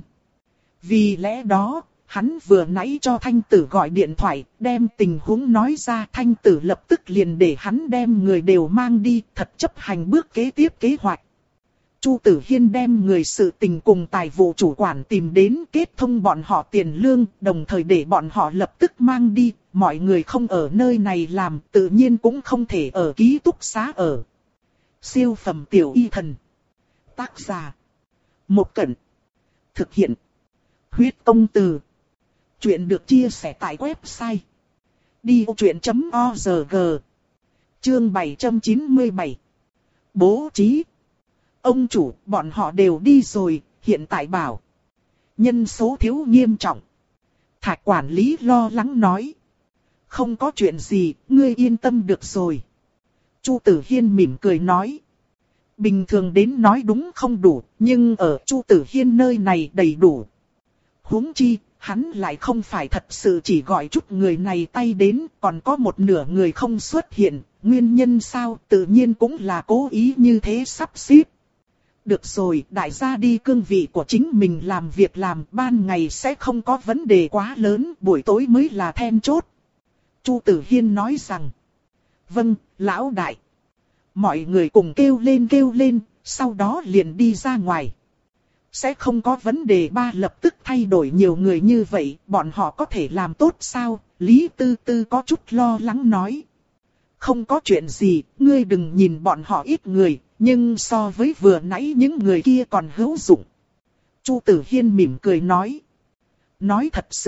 Vì lẽ đó, hắn vừa nãy cho Thanh Tử gọi điện thoại, đem tình huống nói ra, Thanh Tử lập tức liền để hắn đem người đều mang đi, thật chấp hành bước kế tiếp kế hoạch. Chu Tử Hiên đem người sự tình cùng tài vụ chủ quản tìm đến, kết thông bọn họ tiền lương, đồng thời để bọn họ lập tức mang đi, mọi người không ở nơi này làm, tự nhiên cũng không thể ở ký túc xá ở. Siêu phẩm tiểu y thần. Tác giả. Một Cẩn. Thực hiện. Huyết công từ. Chuyện được chia sẻ tại website đi ô chuyện chấm org. Chương bảy trăm chín mươi bảy. Bố trí. Ông chủ, bọn họ đều đi rồi, hiện tại bảo. Nhân số thiếu nghiêm trọng. Thạch quản lý lo lắng nói. Không có chuyện gì, ngươi yên tâm được rồi. Chu Tử Hiên mỉm cười nói. Bình thường đến nói đúng không đủ, nhưng ở Chu Tử Hiên nơi này đầy đủ. Huống chi, hắn lại không phải thật sự chỉ gọi chút người này tay đến, còn có một nửa người không xuất hiện, nguyên nhân sao, tự nhiên cũng là cố ý như thế sắp xếp. Được rồi, đại gia đi cương vị của chính mình làm việc làm, ban ngày sẽ không có vấn đề quá lớn, buổi tối mới là then chốt. Chu Tử Hiên nói rằng. Vâng, lão đại. Mọi người cùng kêu lên kêu lên, sau đó liền đi ra ngoài. Sẽ không có vấn đề ba lập tức thay đổi nhiều người như vậy, bọn họ có thể làm tốt sao? Lý Tư Tư có chút lo lắng nói. Không có chuyện gì, ngươi đừng nhìn bọn họ ít người, nhưng so với vừa nãy những người kia còn hữu dụng. Chu Tử Hiên mỉm cười nói. Nói thật sự,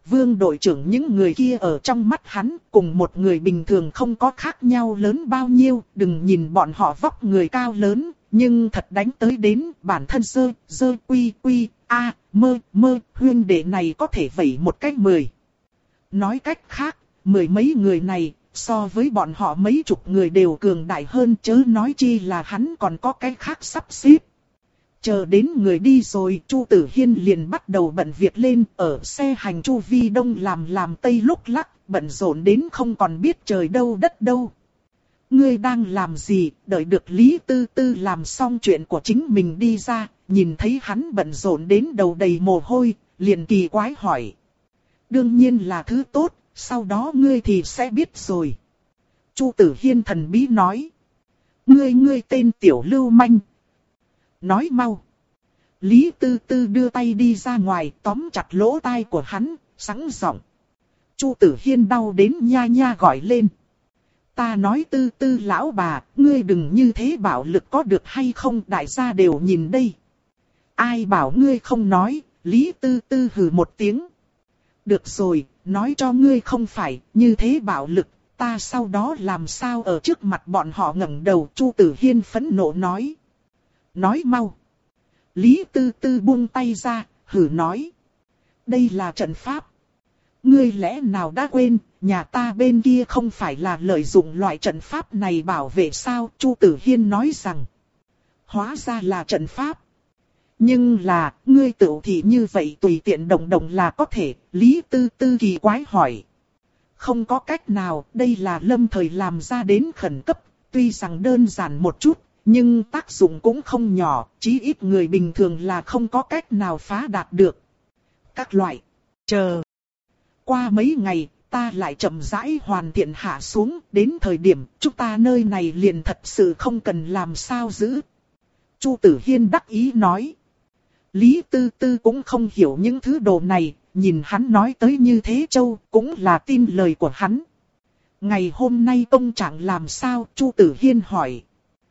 Vương đội trưởng những người kia ở trong mắt hắn cùng một người bình thường không có khác nhau lớn bao nhiêu. Đừng nhìn bọn họ vóc người cao lớn, nhưng thật đánh tới đến bản thân dơ, dơ quy quy, a, mơ, mơ, huyên đệ này có thể vẩy một cách mười. Nói cách khác, mười mấy người này, so với bọn họ mấy chục người đều cường đại hơn, chớ nói chi là hắn còn có cái khác sắp xếp. Chờ đến người đi rồi, Chu Tử Hiên liền bắt đầu bận việc lên, ở xe hành chu vi đông làm làm tây lúc lắc, bận rộn đến không còn biết trời đâu đất đâu. Ngươi đang làm gì? Đợi được Lý Tư Tư làm xong chuyện của chính mình đi ra, nhìn thấy hắn bận rộn đến đầu đầy mồ hôi, liền kỳ quái hỏi. Đương nhiên là thứ tốt, sau đó ngươi thì sẽ biết rồi. Chu Tử Hiên thần bí nói. Ngươi ngươi tên tiểu lưu manh. Nói mau. Lý Tư Tư đưa tay đi ra ngoài tóm chặt lỗ tai của hắn, sẵn giọng. Chu Tử Hiên đau đến nha nha gọi lên. Ta nói Tư Tư lão bà, ngươi đừng như thế bạo lực có được hay không, đại gia đều nhìn đây. Ai bảo ngươi không nói, Lý Tư Tư hừ một tiếng. Được rồi, nói cho ngươi không phải, như thế bạo lực, ta sau đó làm sao ở trước mặt bọn họ ngẩng đầu. Chu Tử Hiên phẫn nộ nói. Nói mau. Lý Tư Tư buông tay ra, hừ nói. Đây là trận pháp. Ngươi lẽ nào đã quên, nhà ta bên kia không phải là lợi dụng loại trận pháp này bảo vệ sao? Chu Tử Hiên nói rằng. Hóa ra là trận pháp. Nhưng là, ngươi tự thì như vậy tùy tiện động động là có thể. Lý Tư Tư kỳ quái hỏi. Không có cách nào, đây là lâm thời làm ra đến khẩn cấp. Tuy rằng đơn giản một chút, nhưng tác dụng cũng không nhỏ. Chí ít người bình thường là không có cách nào phá đạt được. Các loại. Chờ. Qua mấy ngày, ta lại chậm rãi hoàn thiện hạ xuống. Đến thời điểm, chúng ta nơi này liền thật sự không cần làm sao giữ. Chu Tử Hiên đắc ý nói. Lý Tư Tư cũng không hiểu những thứ đồ này, nhìn hắn nói tới như thế châu, cũng là tin lời của hắn. Ngày hôm nay công trạng làm sao? Chu Tử Hiên hỏi.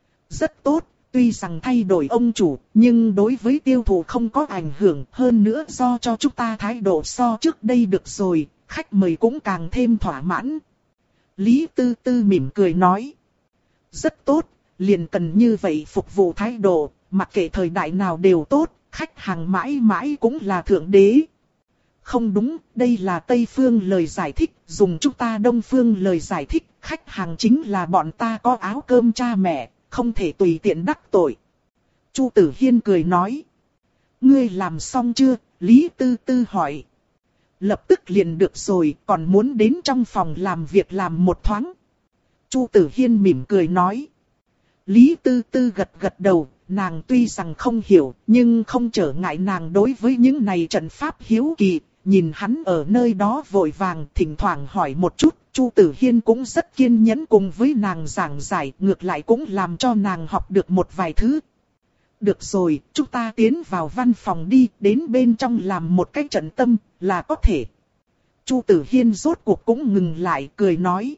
Rất tốt, tuy rằng thay đổi ông chủ, nhưng đối với tiêu thụ không có ảnh hưởng, hơn nữa do cho chúng ta thái độ so trước đây được rồi, khách mời cũng càng thêm thỏa mãn. Lý Tư Tư mỉm cười nói. Rất tốt, liền cần như vậy phục vụ thái độ, mặc kệ thời đại nào đều tốt. Khách hàng mãi mãi cũng là thượng đế. Không đúng, đây là Tây Phương lời giải thích, dùng chúng ta Đông Phương lời giải thích, khách hàng chính là bọn ta có áo cơm cha mẹ, không thể tùy tiện đắc tội. Chu Tử Hiên cười nói. Ngươi làm xong chưa? Lý Tư Tư hỏi. Lập tức liền được rồi, còn muốn đến trong phòng làm việc làm một thoáng. Chu Tử Hiên mỉm cười nói. Lý Tư Tư gật gật đầu. Nàng tuy rằng không hiểu, nhưng không trở ngại nàng đối với những này trận pháp hiếu kỳ, nhìn hắn ở nơi đó vội vàng, thỉnh thoảng hỏi một chút, Chu Tử Hiên cũng rất kiên nhẫn cùng với nàng giảng giải, ngược lại cũng làm cho nàng học được một vài thứ. Được rồi, chúng ta tiến vào văn phòng đi, đến bên trong làm một cái trận tâm, là có thể. Chu Tử Hiên rốt cuộc cũng ngừng lại, cười nói.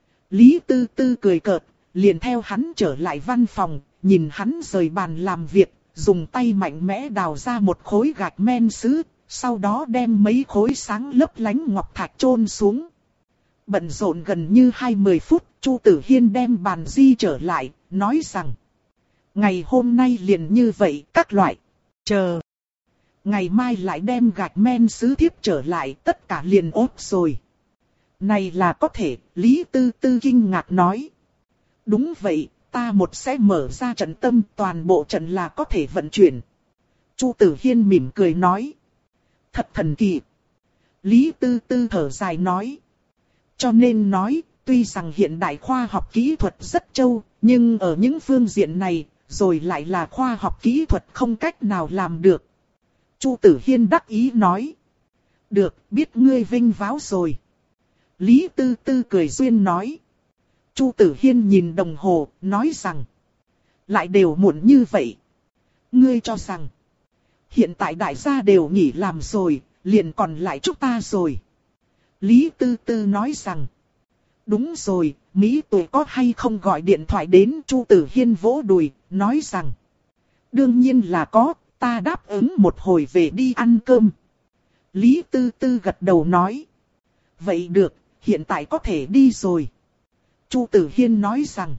Lý Tư Tư cười cợt, liền theo hắn trở lại văn phòng. Nhìn hắn rời bàn làm việc, dùng tay mạnh mẽ đào ra một khối gạch men sứ, sau đó đem mấy khối sáng lấp lánh ngọc thạch chôn xuống. Bận rộn gần như hai mươi phút, Chu Tử Hiên đem bàn di trở lại, nói rằng. Ngày hôm nay liền như vậy, các loại. Chờ. Ngày mai lại đem gạch men sứ thiếp trở lại, tất cả liền ốp rồi. Này là có thể, Lý Tư Tư kinh ngạc nói. Đúng vậy. Ta một sẽ mở ra trận tâm, toàn bộ trận là có thể vận chuyển. Chu Tử Hiên mỉm cười nói. Thật thần kỳ. Lý Tư Tư thở dài nói. Cho nên nói, tuy rằng hiện đại khoa học kỹ thuật rất trâu, nhưng ở những phương diện này, rồi lại là khoa học kỹ thuật không cách nào làm được. Chu Tử Hiên đắc ý nói. Được, biết ngươi vinh váo rồi. Lý Tư Tư cười duyên nói. Chu Tử Hiên nhìn đồng hồ, nói rằng. Lại đều muộn như vậy. Ngươi cho rằng. Hiện tại đại gia đều nghỉ làm rồi, liền còn lại chúng ta rồi. Lý Tư Tư nói rằng. Đúng rồi, Mỹ Tuệ có hay không gọi điện thoại đến? Chu Tử Hiên vỗ đùi, nói rằng. Đương nhiên là có, ta đáp ứng một hồi về đi ăn cơm. Lý Tư Tư gật đầu nói. Vậy được, hiện tại có thể đi rồi. Chu Tử Hiên nói rằng.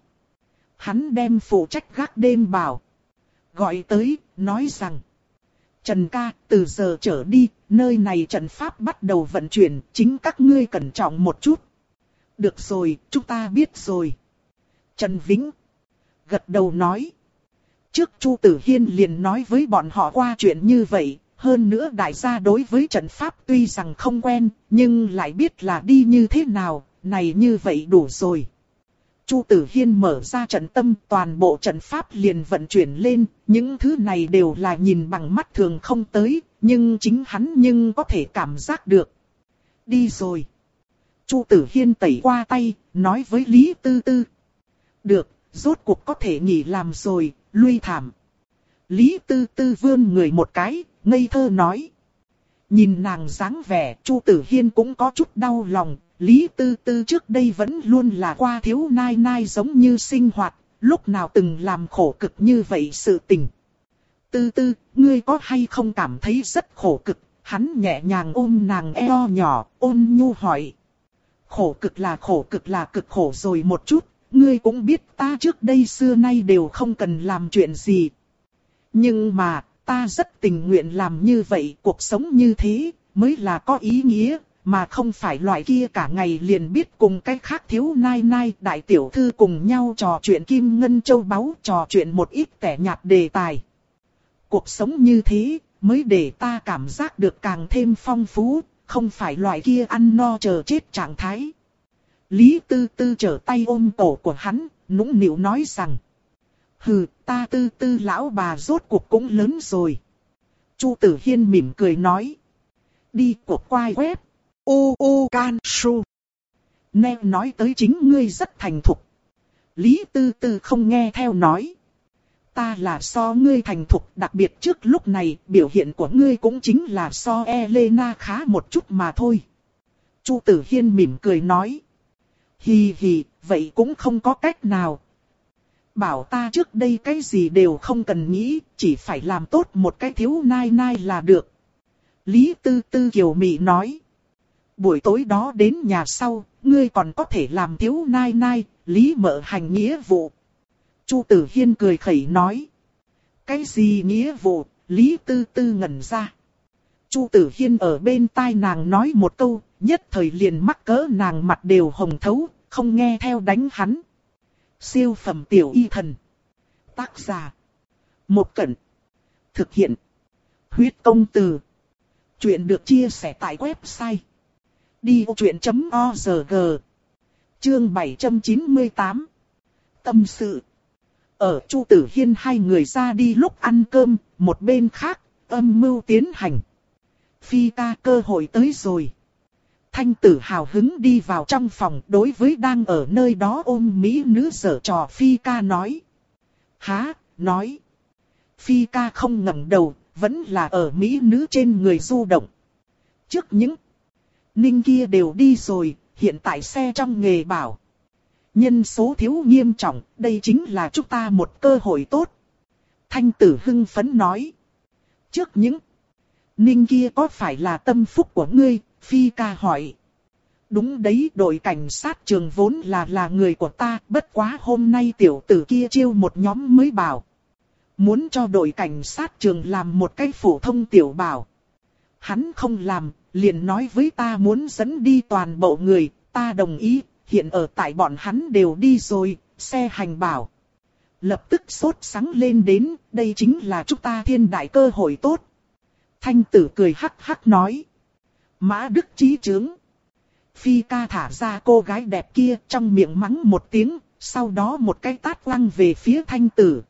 Hắn đem phụ trách gác đêm bảo. Gọi tới, nói rằng. Trần ca, từ giờ trở đi, nơi này trận pháp bắt đầu vận chuyển, chính các ngươi cẩn trọng một chút. Được rồi, chúng ta biết rồi. Trần Vĩnh gật đầu nói. Trước Chu Tử Hiên liền nói với bọn họ qua chuyện như vậy, hơn nữa đại gia đối với trận pháp tuy rằng không quen, nhưng lại biết là đi như thế nào, này như vậy đủ rồi. Chu Tử Hiên mở ra trận tâm, toàn bộ trận pháp liền vận chuyển lên, những thứ này đều là nhìn bằng mắt thường không tới, nhưng chính hắn nhưng có thể cảm giác được. Đi rồi. Chu Tử Hiên tẩy qua tay, nói với Lý Tư Tư. Được, rốt cuộc có thể nghỉ làm rồi, lui thảm. Lý Tư Tư vươn người một cái, ngây thơ nói. Nhìn nàng dáng vẻ, Chu Tử Hiên cũng có chút đau lòng. Lý Tư Tư trước đây vẫn luôn là qua thiếu nai nai giống như sinh hoạt, lúc nào từng làm khổ cực như vậy sự tình. Tư Tư, ngươi có hay không cảm thấy rất khổ cực? Hắn nhẹ nhàng ôm nàng eo nhỏ, ôn nhu hỏi. Khổ cực là khổ cực là cực khổ rồi một chút, ngươi cũng biết ta trước đây xưa nay đều không cần làm chuyện gì. Nhưng mà, ta rất tình nguyện làm như vậy, cuộc sống như thế, mới là có ý nghĩa. Mà không phải loại kia cả ngày liền biết cùng cái khác thiếu nai nai đại tiểu thư cùng nhau trò chuyện kim ngân châu báu, trò chuyện một ít tẻ nhạt đề tài. Cuộc sống như thế mới để ta cảm giác được càng thêm phong phú, không phải loại kia ăn no chờ chết trạng thái. Lý Tư Tư trở tay ôm cổ của hắn, nũng nịu nói rằng. Hừ, ta Tư Tư lão bà rốt cuộc cũng lớn rồi. Chu Tử Hiên mỉm cười nói. Đi cuộc quay web. U U Can Su. Nghe nói tới chính ngươi rất thành thục. Lý Tư Tư không nghe theo nói. Ta là so ngươi thành thục, đặc biệt trước lúc này biểu hiện của ngươi cũng chính là so Elena khá một chút mà thôi. Chu Tử Hiên mỉm cười nói. Hì hì, vậy cũng không có cách nào. Bảo ta trước đây cái gì đều không cần nghĩ, chỉ phải làm tốt một cái thiếu nai nai là được. Lý Tư Tư kiều mị nói. Buổi tối đó đến nhà sau, ngươi còn có thể làm thiếu nai nai, Lý Mợ hành nghĩa vụ. Chu Tử Hiên cười khẩy nói. Cái gì nghĩa vụ? Lý Tư Tư ngẩn ra. Chu Tử Hiên ở bên tai nàng nói một câu, nhất thời liền mắc cỡ nàng mặt đều hồng thấu, không nghe theo đánh hắn. Siêu phẩm tiểu y thần. Tác giả. Một Cẩn. Thực hiện. Huyết công từ. Chuyện được chia sẻ tại website. đi vô chuyện chấm org. Chương bảy trăm chín mươi tám. Tâm sự. Ở Chu Tử Hiên hai người ra đi lúc ăn cơm, một bên khác, âm mưu tiến hành. Phi ca cơ hội tới rồi. Thanh Tử hào hứng đi vào trong phòng đối với đang ở nơi đó ôm mỹ nữ giở trò Phi ca nói. Há, nói. Phi ca không ngẩng đầu, vẫn là ở mỹ nữ trên người du động. Trước những Ninh kia đều đi rồi, hiện tại xe trong nghề bảo. Nhân số thiếu nghiêm trọng, đây chính là chúng ta một cơ hội tốt. Thanh Tử hưng phấn nói. Trước những Ninh kia có phải là tâm phúc của ngươi? Phi ca hỏi. Đúng đấy, đội cảnh sát trường vốn là là người của ta, bất quá hôm nay tiểu tử kia chiêu một nhóm mới bảo. Muốn cho đội cảnh sát trường làm một cái phổ thông tiểu bảo. Hắn không làm, liền nói với ta muốn dẫn đi toàn bộ người, ta đồng ý, hiện ở tại bọn hắn đều đi rồi, xe hành bảo. Lập tức sốt sắng lên đến, đây chính là chúng ta thiên đại cơ hội tốt. Thanh Tử cười hắc hắc nói. Mã Đức Chí Chướng. Phi ca thả ra cô gái đẹp kia trong miệng mắng một tiếng, sau đó một cái tát quăng về phía Thanh Tử.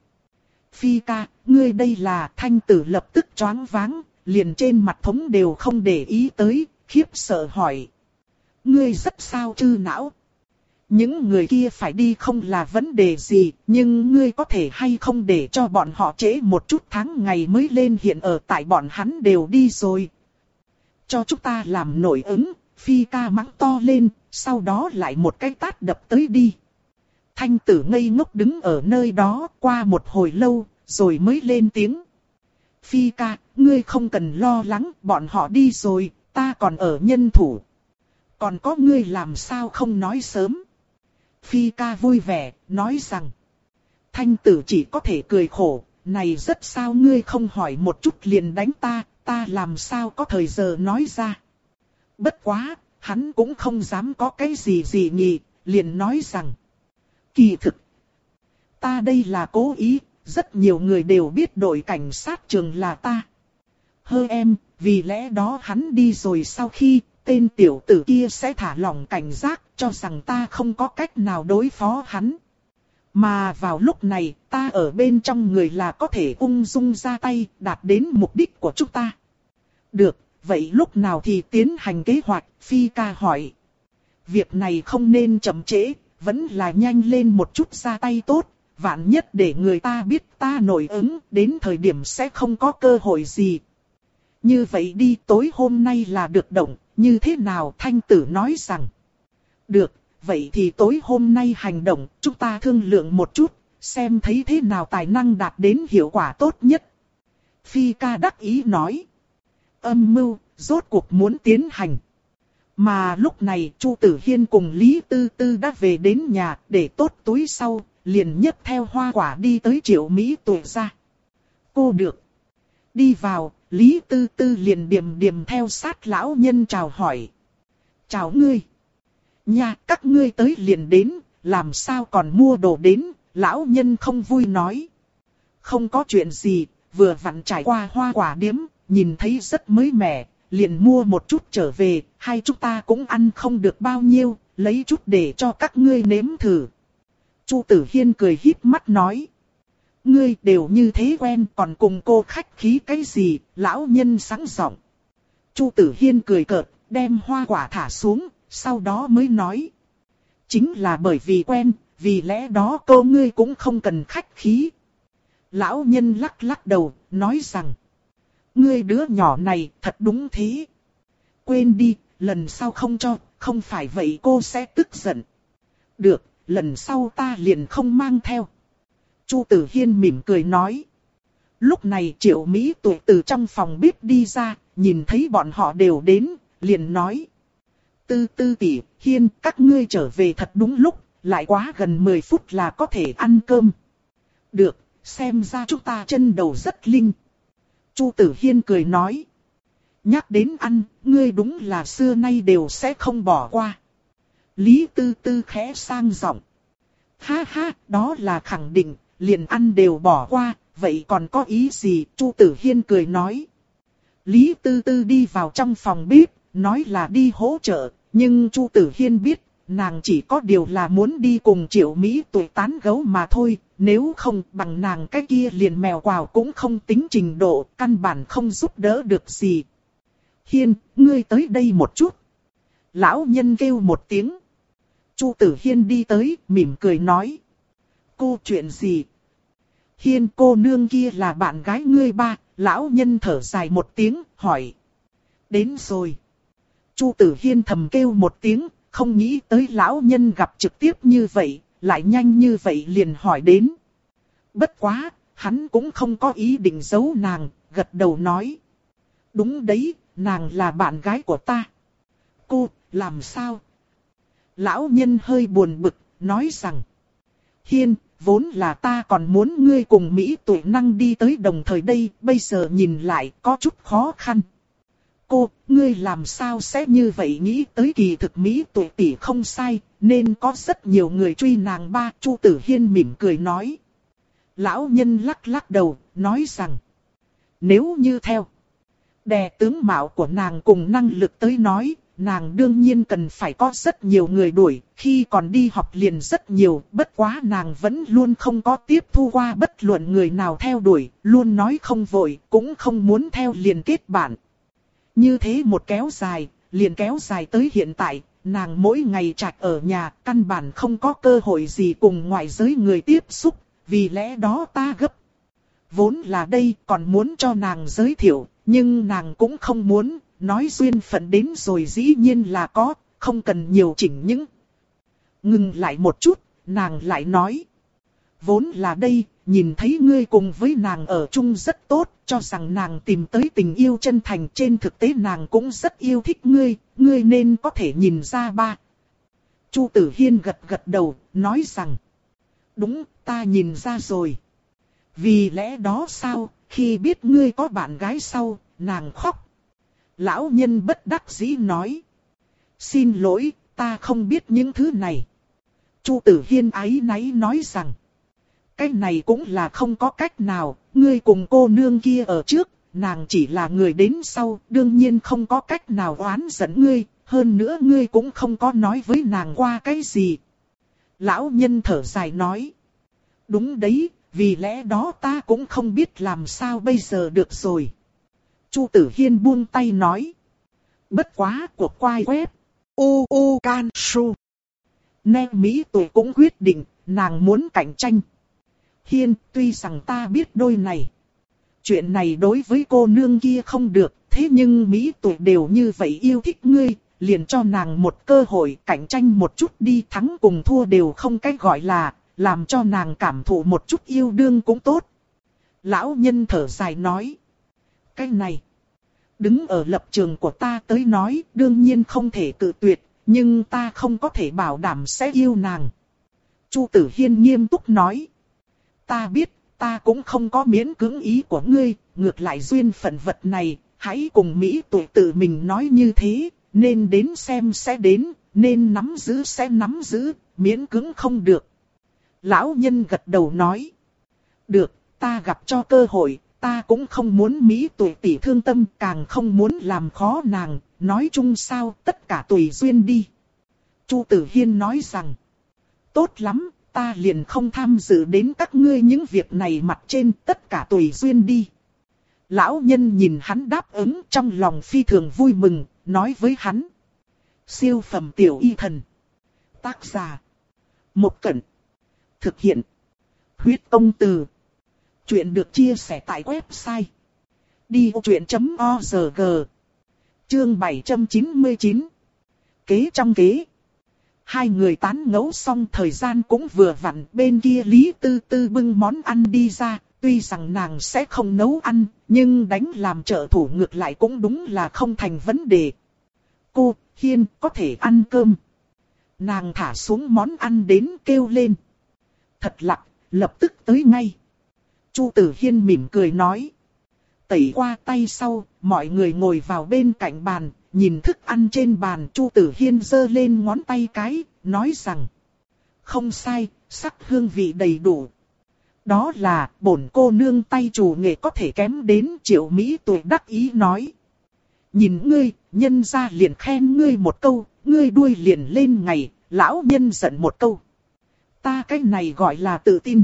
Phi ca, ngươi đây là? Thanh Tử lập tức choáng váng, liền trên mặt thống đều không để ý tới, khiếp sợ hỏi. Ngươi rất sao chư não? Những người kia phải đi không là vấn đề gì, nhưng ngươi có thể hay không để cho bọn họ trễ một chút tháng ngày mới lên, hiện ở tại bọn hắn đều đi rồi. Cho chúng ta làm nổi ứng, Phi ca mắng to lên, sau đó lại một cái tát đập tới đi. Thanh Tử ngây ngốc đứng ở nơi đó qua một hồi lâu, rồi mới lên tiếng. Phi ca, ngươi không cần lo lắng, bọn họ đi rồi, ta còn ở nhân thủ. Còn có ngươi làm sao không nói sớm. Phi ca vui vẻ, nói rằng. Thanh tử chỉ có thể cười khổ, này rất sao ngươi không hỏi một chút liền đánh ta, ta làm sao có thời giờ nói ra. Bất quá, hắn cũng không dám có cái gì gì nhỉ, liền nói rằng. Kỳ thực, ta đây là cố ý, rất nhiều người đều biết đội cảnh sát trường là ta. Hơ em, vì lẽ đó hắn đi rồi sau khi, tên tiểu tử kia sẽ thả lỏng cảnh giác, cho rằng ta không có cách nào đối phó hắn. Mà vào lúc này, ta ở bên trong người là có thể ung dung ra tay, đạt đến mục đích của chúng ta. Được, vậy lúc nào thì tiến hành kế hoạch, Phi ca hỏi. Việc này không nên chậm trễ, vẫn là nhanh lên một chút ra tay tốt. Vạn nhất để người ta biết ta nổi ứng, đến thời điểm sẽ không có cơ hội gì. Như vậy đi, tối hôm nay là được động, như thế nào? Thanh tử nói rằng. Được, vậy thì tối hôm nay hành động, chúng ta thương lượng một chút, xem thấy thế nào tài năng đạt đến hiệu quả tốt nhất. Phi ca đắc ý nói. Âm mưu, rốt cuộc muốn tiến hành. Mà lúc này Chu Tử Hiên cùng Lý Tư Tư đã về đến nhà, để tốt túi sau, liền nhấc theo hoa quả đi tới Triệu Mỹ Tuệ ra. Cô được. Đi vào, Lý Tư Tư liền điềm điềm theo sát lão nhân chào hỏi. Chào ngươi. Nha, các ngươi tới liền đến, làm sao còn mua đồ đến, lão nhân không vui nói. Không có chuyện gì, vừa vặn trải qua hoa quả điếm, nhìn thấy rất mới mẻ, liền mua một chút trở về, hai chúng ta cũng ăn không được bao nhiêu, lấy chút để cho các ngươi nếm thử. Chu Tử Hiên cười híp mắt nói. Ngươi đều như thế quen, còn cùng cô khách khí cái gì, lão nhân sáng giọng. Chu Tử Hiên cười cợt, đem hoa quả thả xuống, sau đó mới nói. Chính là bởi vì quen, vì lẽ đó cô ngươi cũng không cần khách khí. Lão nhân lắc lắc đầu, nói rằng. Ngươi đứa nhỏ này thật đúng thế. Quên đi, lần sau không cho, không phải vậy cô sẽ tức giận. Được, lần sau ta liền không mang theo. Chu Tử Hiên mỉm cười nói. Lúc này Triệu Mỹ Tuệ từ trong phòng bếp đi ra, nhìn thấy bọn họ đều đến, liền nói. Tư Tư tỷ, Hiên, các ngươi trở về thật đúng lúc, lại quá gần mười phút là có thể ăn cơm. Được, xem ra chúng ta chân đầu rất linh. Chu Tử Hiên cười nói. Nhắc đến ăn, ngươi đúng là xưa nay đều sẽ không bỏ qua. Lý Tư Tư khẽ sang giọng. Ha ha, đó là khẳng định, liền ăn đều bỏ qua, vậy còn có ý gì? Chu Tử Hiên cười nói. Lý Tư Tư đi vào trong phòng bếp, nói là đi hỗ trợ, nhưng Chu Tử Hiên biết, nàng chỉ có điều là muốn đi cùng Triệu Mỹ Tuệ tán gẫu mà thôi, nếu không bằng nàng cái kia liền mèo quào cũng không tính trình độ, căn bản không giúp đỡ được gì. Hiên, ngươi tới đây một chút. Lão nhân kêu một tiếng. Chu Tử Hiên đi tới, mỉm cười nói. Cô chuyện gì? Hiên, cô nương kia là bạn gái ngươi ba. Lão nhân thở dài một tiếng, hỏi. Đến rồi. Chu Tử Hiên thầm kêu một tiếng, không nghĩ tới lão nhân gặp trực tiếp như vậy, lại nhanh như vậy liền hỏi đến. Bất quá, hắn cũng không có ý định giấu nàng, gật đầu nói. Đúng đấy, nàng là bạn gái của ta. Cô, làm sao? Lão nhân hơi buồn bực, nói rằng. Hiên, vốn là ta còn muốn ngươi cùng Mỹ Tuệ năng đi tới đồng thời đây, bây giờ nhìn lại có chút khó khăn. Cô, ngươi làm sao sẽ như vậy nghĩ tới kỳ thực Mỹ Tuệ tỷ không sai, nên có rất nhiều người truy nàng ba. Chu Tử Hiên mỉm cười nói. Lão nhân lắc lắc đầu, nói rằng. Nếu như theo đè tướng mạo của nàng cùng năng lực tới nói, nàng đương nhiên cần phải có rất nhiều người đuổi, khi còn đi học liền rất nhiều, bất quá nàng vẫn luôn không có tiếp thu qua bất luận người nào theo đuổi, luôn nói không vội, cũng không muốn theo liền kết bạn. Như thế một kéo dài, liền kéo dài tới hiện tại, nàng mỗi ngày trạch ở nhà, căn bản không có cơ hội gì cùng ngoại giới người tiếp xúc, vì lẽ đó ta gấp. Vốn là đây còn muốn cho nàng giới thiệu, nhưng nàng cũng không muốn, nói duyên phận đến rồi dĩ nhiên là có, không cần nhiều chỉnh những. Ngừng lại một chút, nàng lại nói. Vốn là đây, nhìn thấy ngươi cùng với nàng ở chung rất tốt, cho rằng nàng tìm tới tình yêu chân thành, trên thực tế nàng cũng rất yêu thích ngươi, ngươi nên có thể nhìn ra ba. Chu Tử Hiên gật gật đầu, nói rằng, đúng, ta nhìn ra rồi. Vì lẽ đó sao, khi biết ngươi có bạn gái sau, nàng khóc. Lão nhân bất đắc dĩ nói, xin lỗi, ta không biết những thứ này. Chu Tử Hiên áy náy nói rằng, cái này cũng là không có cách nào, ngươi cùng cô nương kia ở trước, nàng chỉ là người đến sau, đương nhiên không có cách nào oán giận ngươi, hơn nữa ngươi cũng không có nói với nàng qua cái gì. Lão nhân thở dài nói, đúng đấy, vì lẽ đó ta cũng không biết làm sao bây giờ được rồi. Chu Tử Hiên buông tay nói, bất quá cuộc quay web, u u can su. Nè Mỹ tuổi cũng quyết định, nàng muốn cạnh tranh. Hiên, tuy rằng ta biết đôi này. Chuyện này đối với cô nương kia không được, thế nhưng Mỹ tuổi đều như vậy yêu thích ngươi, liền cho nàng một cơ hội cạnh tranh một chút đi, thắng cùng thua đều không cách gọi là, làm cho nàng cảm thụ một chút yêu đương cũng tốt. Lão nhân thở dài nói, cái này, đứng ở lập trường của ta tới nói, đương nhiên không thể cự tuyệt, nhưng ta không có thể bảo đảm sẽ yêu nàng. Chu Tử Hiên nghiêm túc nói, ta biết, ta cũng không có miễn cưỡng ý của ngươi, ngược lại duyên phận vật này, hãy cùng Mỹ tuổi tự mình nói như thế, nên đến xem sẽ đến, nên nắm giữ sẽ nắm giữ, miễn cưỡng không được. Lão nhân gật đầu nói, được, ta gặp cho cơ hội, ta cũng không muốn Mỹ tuổi tỷ thương tâm, càng không muốn làm khó nàng, nói chung sao, tất cả tùy duyên đi. Chu Tử Hiên nói rằng, tốt lắm, ta liền không tham dự đến các ngươi những việc này, mặt trên tất cả tùy duyên đi. Lão nhân nhìn hắn đáp ứng, trong lòng phi thường vui mừng, nói với hắn, siêu phẩm tiểu y thần. Tác giả, Mộc Cẩn. Thực hiện, Huyết Công Từ. Chuyện được chia sẻ tại website đi ô chuyện chấm org. Chương bảy trăm chín mươi chín. Kế trong kế. Hai người tán ngẫu xong thời gian cũng vừa vặn, bên kia Lý Tư Tư bưng món ăn đi ra, tuy rằng nàng sẽ không nấu ăn, nhưng đánh làm trợ thủ ngược lại cũng đúng là không thành vấn đề. Cô, Hiên, có thể ăn cơm. Nàng thả xuống món ăn đến kêu lên. Thật lặng, lập tức tới ngay. Chu Tử Hiên mỉm cười nói. Tẩy qua tay sau, mọi người ngồi vào bên cạnh bàn, nhìn thức ăn trên bàn. Chu Tử Hiên giơ lên ngón tay cái, nói rằng, không sai, sắc hương vị đầy đủ. Đó là bổn cô nương tay chủ nghệ có thể kém đến. Triệu Mỹ tuổi đắc ý nói. Nhìn ngươi, nhân ra liền khen ngươi một câu, ngươi đuôi liền lên ngày, lão nhân giận một câu. Ta cái này gọi là tự tin.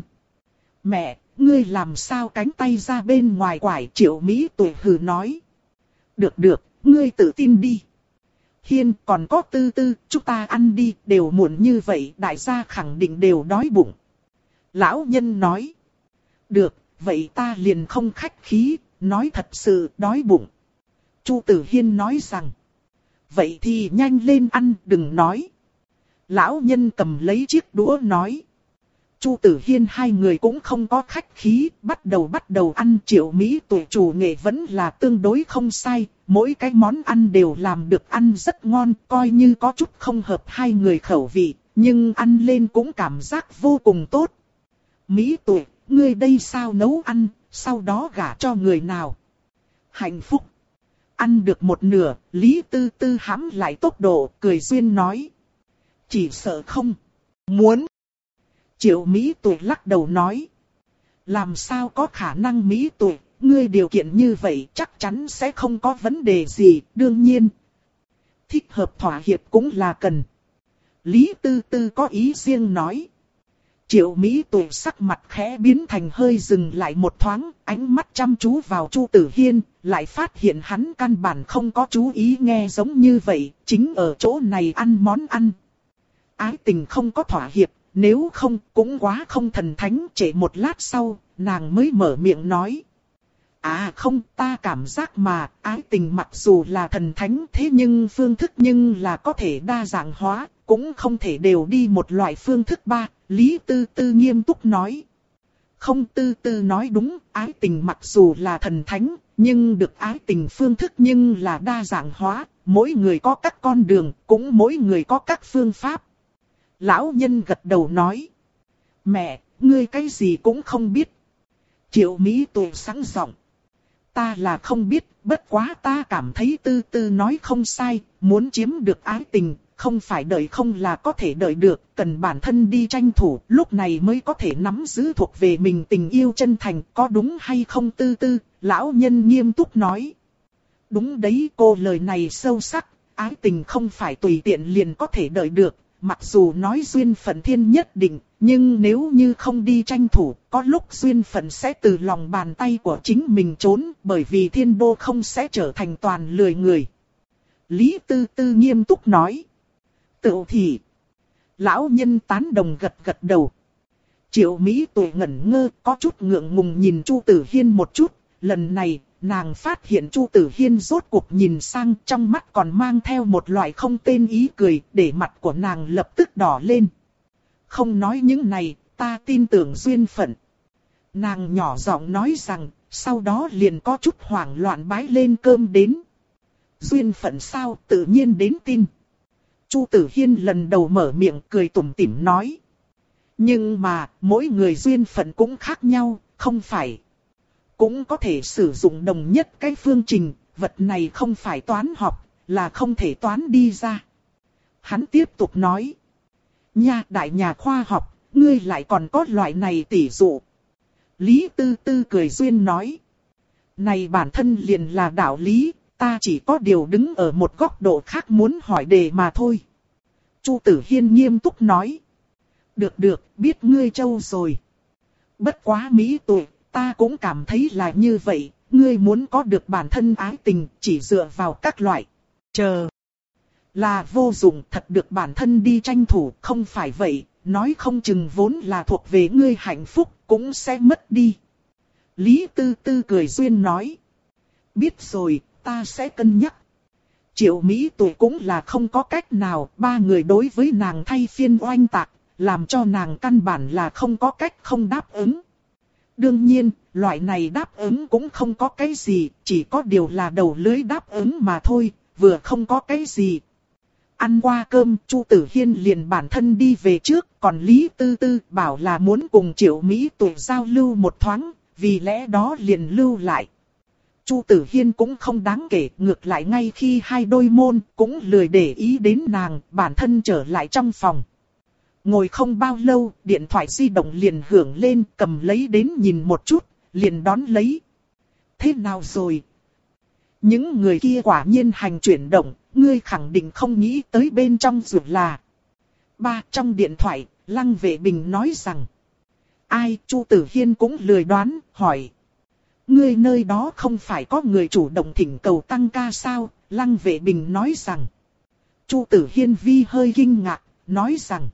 Mẹ, ngươi làm sao cánh tay ra bên ngoài quải? Triệu Mỹ tuổi hừ nói. Được được, ngươi tự tin đi. Hiên, còn có Tư Tư, chúng ta ăn đi, đều muộn như vậy, đại gia khẳng định đều đói bụng. Lão nhân nói. Được, vậy ta liền không khách khí, nói thật sự đói bụng. Chu Tử Hiên nói rằng. Vậy thì nhanh lên ăn, đừng nói. Lão nhân cầm lấy chiếc đũa nói. Chu Tử Hiên hai người cũng không có khách khí, bắt đầu bắt đầu ăn. Triệu Mỹ tuổi chủ nghệ vẫn là tương đối không sai, mỗi cái món ăn đều làm được ăn rất ngon, coi như có chút không hợp hai người khẩu vị, nhưng ăn lên cũng cảm giác vô cùng tốt. Mỹ tuổi, ngươi đây sao nấu ăn, sau đó gả cho người nào? Hạnh phúc. Ăn được một nửa, Lý Tư Tư hãm lại tốc độ, cười duyên nói. Chỉ sợ không muốn. Triệu Mỹ tuổi lắc đầu nói. Làm sao có khả năng Mỹ tuổi, ngươi điều kiện như vậy chắc chắn sẽ không có vấn đề gì, đương nhiên. Thích hợp thỏa hiệp cũng là cần. Lý Tư Tư có ý riêng nói. Triệu Mỹ tuổi sắc mặt khẽ biến thành hơi dừng lại một thoáng, ánh mắt chăm chú vào Chu Tử Hiên, lại phát hiện hắn căn bản không có chú ý nghe giống như vậy, chính ở chỗ này ăn món ăn. Ái tình không có thỏa hiệp, nếu không cũng quá không thần thánh. Trễ một lát sau, nàng mới mở miệng nói. À không, ta cảm giác mà, ái tình mặc dù là thần thánh thế nhưng phương thức nhưng là có thể đa dạng hóa, cũng không thể đều đi một loại phương thức ba. Lý Tư Tư nghiêm túc nói. Không, Tư Tư nói đúng, ái tình mặc dù là thần thánh, nhưng được ái tình phương thức nhưng là đa dạng hóa, mỗi người có các con đường, cũng mỗi người có các phương pháp. Lão nhân gật đầu nói. Mẹ, ngươi cái gì cũng không biết. Triệu Mỹ Tuệ sáng giọng. Ta là không biết, bất quá ta cảm thấy Tư Tư nói không sai, muốn chiếm được ái tình, không phải đợi không là có thể đợi được, cần bản thân đi tranh thủ, lúc này mới có thể nắm giữ thuộc về mình tình yêu chân thành, có đúng hay không Tư Tư, lão nhân nghiêm túc nói. Đúng đấy, cô lời này sâu sắc, ái tình không phải tùy tiện liền có thể đợi được, mặc dù nói duyên phận thiên nhất định, nhưng nếu như không đi tranh thủ, có lúc duyên phận sẽ từ lòng bàn tay của chính mình trốn, bởi vì thiên đô không sẽ trở thành toàn lười người. Lý Tư Tư nghiêm túc nói. Tự thì. Lão nhân tán đồng gật gật đầu. Triệu Mỹ Tuệ ngẩn ngơ, có chút ngượng ngùng nhìn Chu Tử Hiên một chút, lần này, nàng phát hiện Chu Tử Hiên rốt cuộc nhìn sang, trong mắt còn mang theo một loại không tên ý cười, để mặt của nàng lập tức đỏ lên. Không nói những này, ta tin tưởng duyên phận. Nàng nhỏ giọng nói rằng, sau đó liền có chút hoảng loạn bái lên cơm đến. Duyên phận sao, tự nhiên đến tin. Chu Tử Hiên lần đầu mở miệng cười tủm tỉm nói. Nhưng mà, mỗi người duyên phận cũng khác nhau, không phải. Cũng có thể sử dụng đồng nhất cái phương trình, vật này không phải toán học, là không thể toán đi ra. Hắn tiếp tục nói. Nha, đại nhà khoa học, ngươi lại còn có loại này tỉ dụ. Lý Tư Tư cười duyên nói. Này bản thân liền là đạo lý, ta chỉ có điều đứng ở một góc độ khác muốn hỏi đề mà thôi. Chu Tử Hiên nghiêm túc nói. Được được, biết ngươi trâu rồi. Bất quá Mỹ Tuệ, ta cũng cảm thấy là như vậy, ngươi muốn có được bản thân ái tình chỉ dựa vào các loại. Chờ. Là vô dụng, thật được bản thân đi tranh thủ, không phải vậy, nói không chừng vốn là thuộc về ngươi hạnh phúc, cũng sẽ mất đi. Lý Tư Tư cười duyên nói. Biết rồi, ta sẽ cân nhắc. Triệu Mỹ Tuệ cũng là không có cách nào, ba người đối với nàng thay phiên oanh tạc, làm cho nàng căn bản là không có cách không đáp ứng. Đương nhiên, loại này đáp ứng cũng không có cái gì, chỉ có điều là đầu lưới đáp ứng mà thôi, vừa không có cái gì. Ăn qua cơm, Chu Tử Hiên liền bản thân đi về trước, còn Lý Tư Tư bảo là muốn cùng Triệu Mỹ Tuệ giao lưu một thoáng, vì lẽ đó liền lưu lại. Chu Tử Hiên cũng không đáng kể, ngược lại ngay khi hai đôi môn cũng lười để ý đến nàng, bản thân trở lại trong phòng. Ngồi không bao lâu, điện thoại di động liền hưởng lên, cầm lấy đến nhìn một chút, liền đón lấy. Thế nào rồi? Những người kia quả nhiên hành chuyển động, ngươi khẳng định không nghĩ tới bên trong dù là. Ba, trong điện thoại, Lăng Vệ Bình nói rằng. Ai? Chu Tử Hiên cũng lười đoán, hỏi. Ngươi nơi đó không phải có người chủ động thỉnh cầu tăng ca sao? Lăng Vệ Bình nói rằng. Chu Tử Hiên vi hơi kinh ngạc, nói rằng.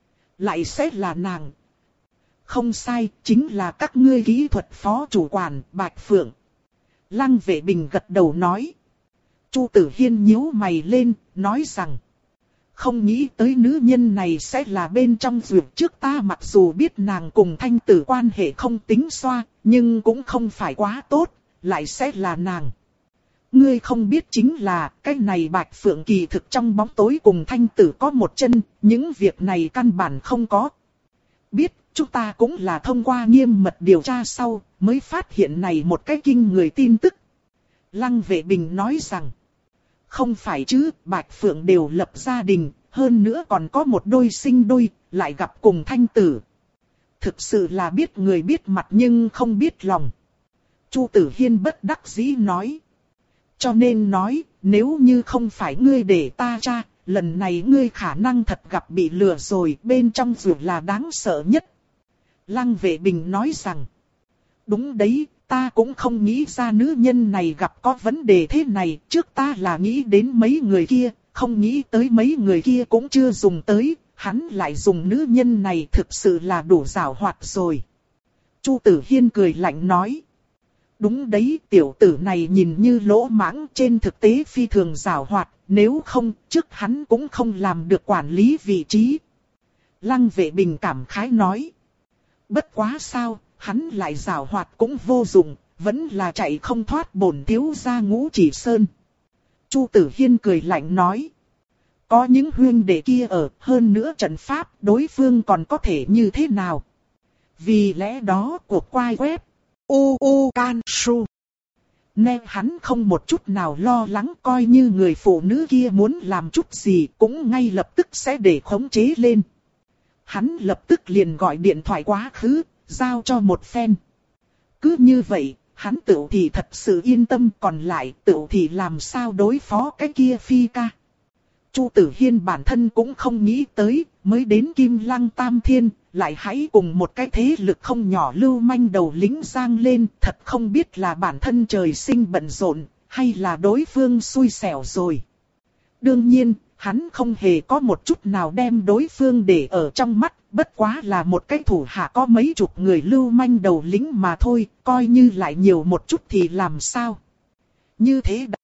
Lại sẽ là nàng. Không sai, chính là các ngươi kỹ thuật phó chủ quản, Bạch Phượng. Lăng Vệ Bình gật đầu nói. Chu Tử Hiên nhíu mày lên, nói rằng. Không nghĩ tới nữ nhân này sẽ là bên trong duyệt trước ta, mặc dù biết nàng cùng Thanh Tử quan hệ không tính xoa, nhưng cũng không phải quá tốt, lại sẽ là nàng. Ngươi không biết chính là, cái này Bạch Phượng kỳ thực trong bóng tối cùng Thanh Tử có một chân, những việc này căn bản không có. Biết, chúng ta cũng là thông qua nghiêm mật điều tra sau, mới phát hiện này một cái kinh người tin tức. Lăng Vệ Bình nói rằng, không phải chứ, Bạch Phượng đều lập gia đình, hơn nữa còn có một đôi sinh đôi, lại gặp cùng Thanh Tử. Thực sự là biết người biết mặt nhưng không biết lòng. Chu Tử Hiên bất đắc dĩ nói. Cho nên nói, nếu như không phải ngươi để ta tra, lần này ngươi khả năng thật gặp bị lừa rồi, bên trong dù là đáng sợ nhất. Lăng Vệ Bình nói rằng, đúng đấy, ta cũng không nghĩ ra nữ nhân này gặp có vấn đề thế này, trước ta là nghĩ đến mấy người kia, không nghĩ tới mấy người kia cũng chưa dùng tới, hắn lại dùng nữ nhân này thực sự là đủ giảo hoạt rồi. Chu Tử Hiên cười lạnh nói. Đúng đấy, tiểu tử này nhìn như lỗ mãng, trên thực tế phi thường giảo hoạt, nếu không, trước hắn cũng không làm được quản lý vị trí. Lăng Vệ Bình cảm khái nói. Bất quá sao, hắn lại giảo hoạt cũng vô dụng, vẫn là chạy không thoát bổn thiếu gia Ngũ Chỉ Sơn. Chu Tử Hiên cười lạnh nói. Có những huynh đệ kia ở, hơn nữa trận pháp, đối phương còn có thể như thế nào? Vì lẽ đó cuộc quay web, U U Can Su. Nên hắn không một chút nào lo lắng, coi như người phụ nữ kia muốn làm chút gì cũng ngay lập tức sẽ để khống chế lên. Hắn lập tức liền gọi điện thoại quá khứ, giao cho một phen. Cứ như vậy, hắn tự thì thật sự yên tâm, còn lại tự thì làm sao đối phó cái kia phi ca. Chu Tử Hiên bản thân cũng không nghĩ tới, mới đến Kim Lăng Tam Thiên, lại hãy cùng một cái thế lực không nhỏ lưu manh đầu lính giang lên, thật không biết là bản thân trời sinh bận rộn, hay là đối phương xui xẻo rồi. Đương nhiên, hắn không hề có một chút nào đem đối phương để ở trong mắt, bất quá là một cái thủ hạ có mấy chục người lưu manh đầu lính mà thôi, coi như lại nhiều một chút thì làm sao. Như thế đã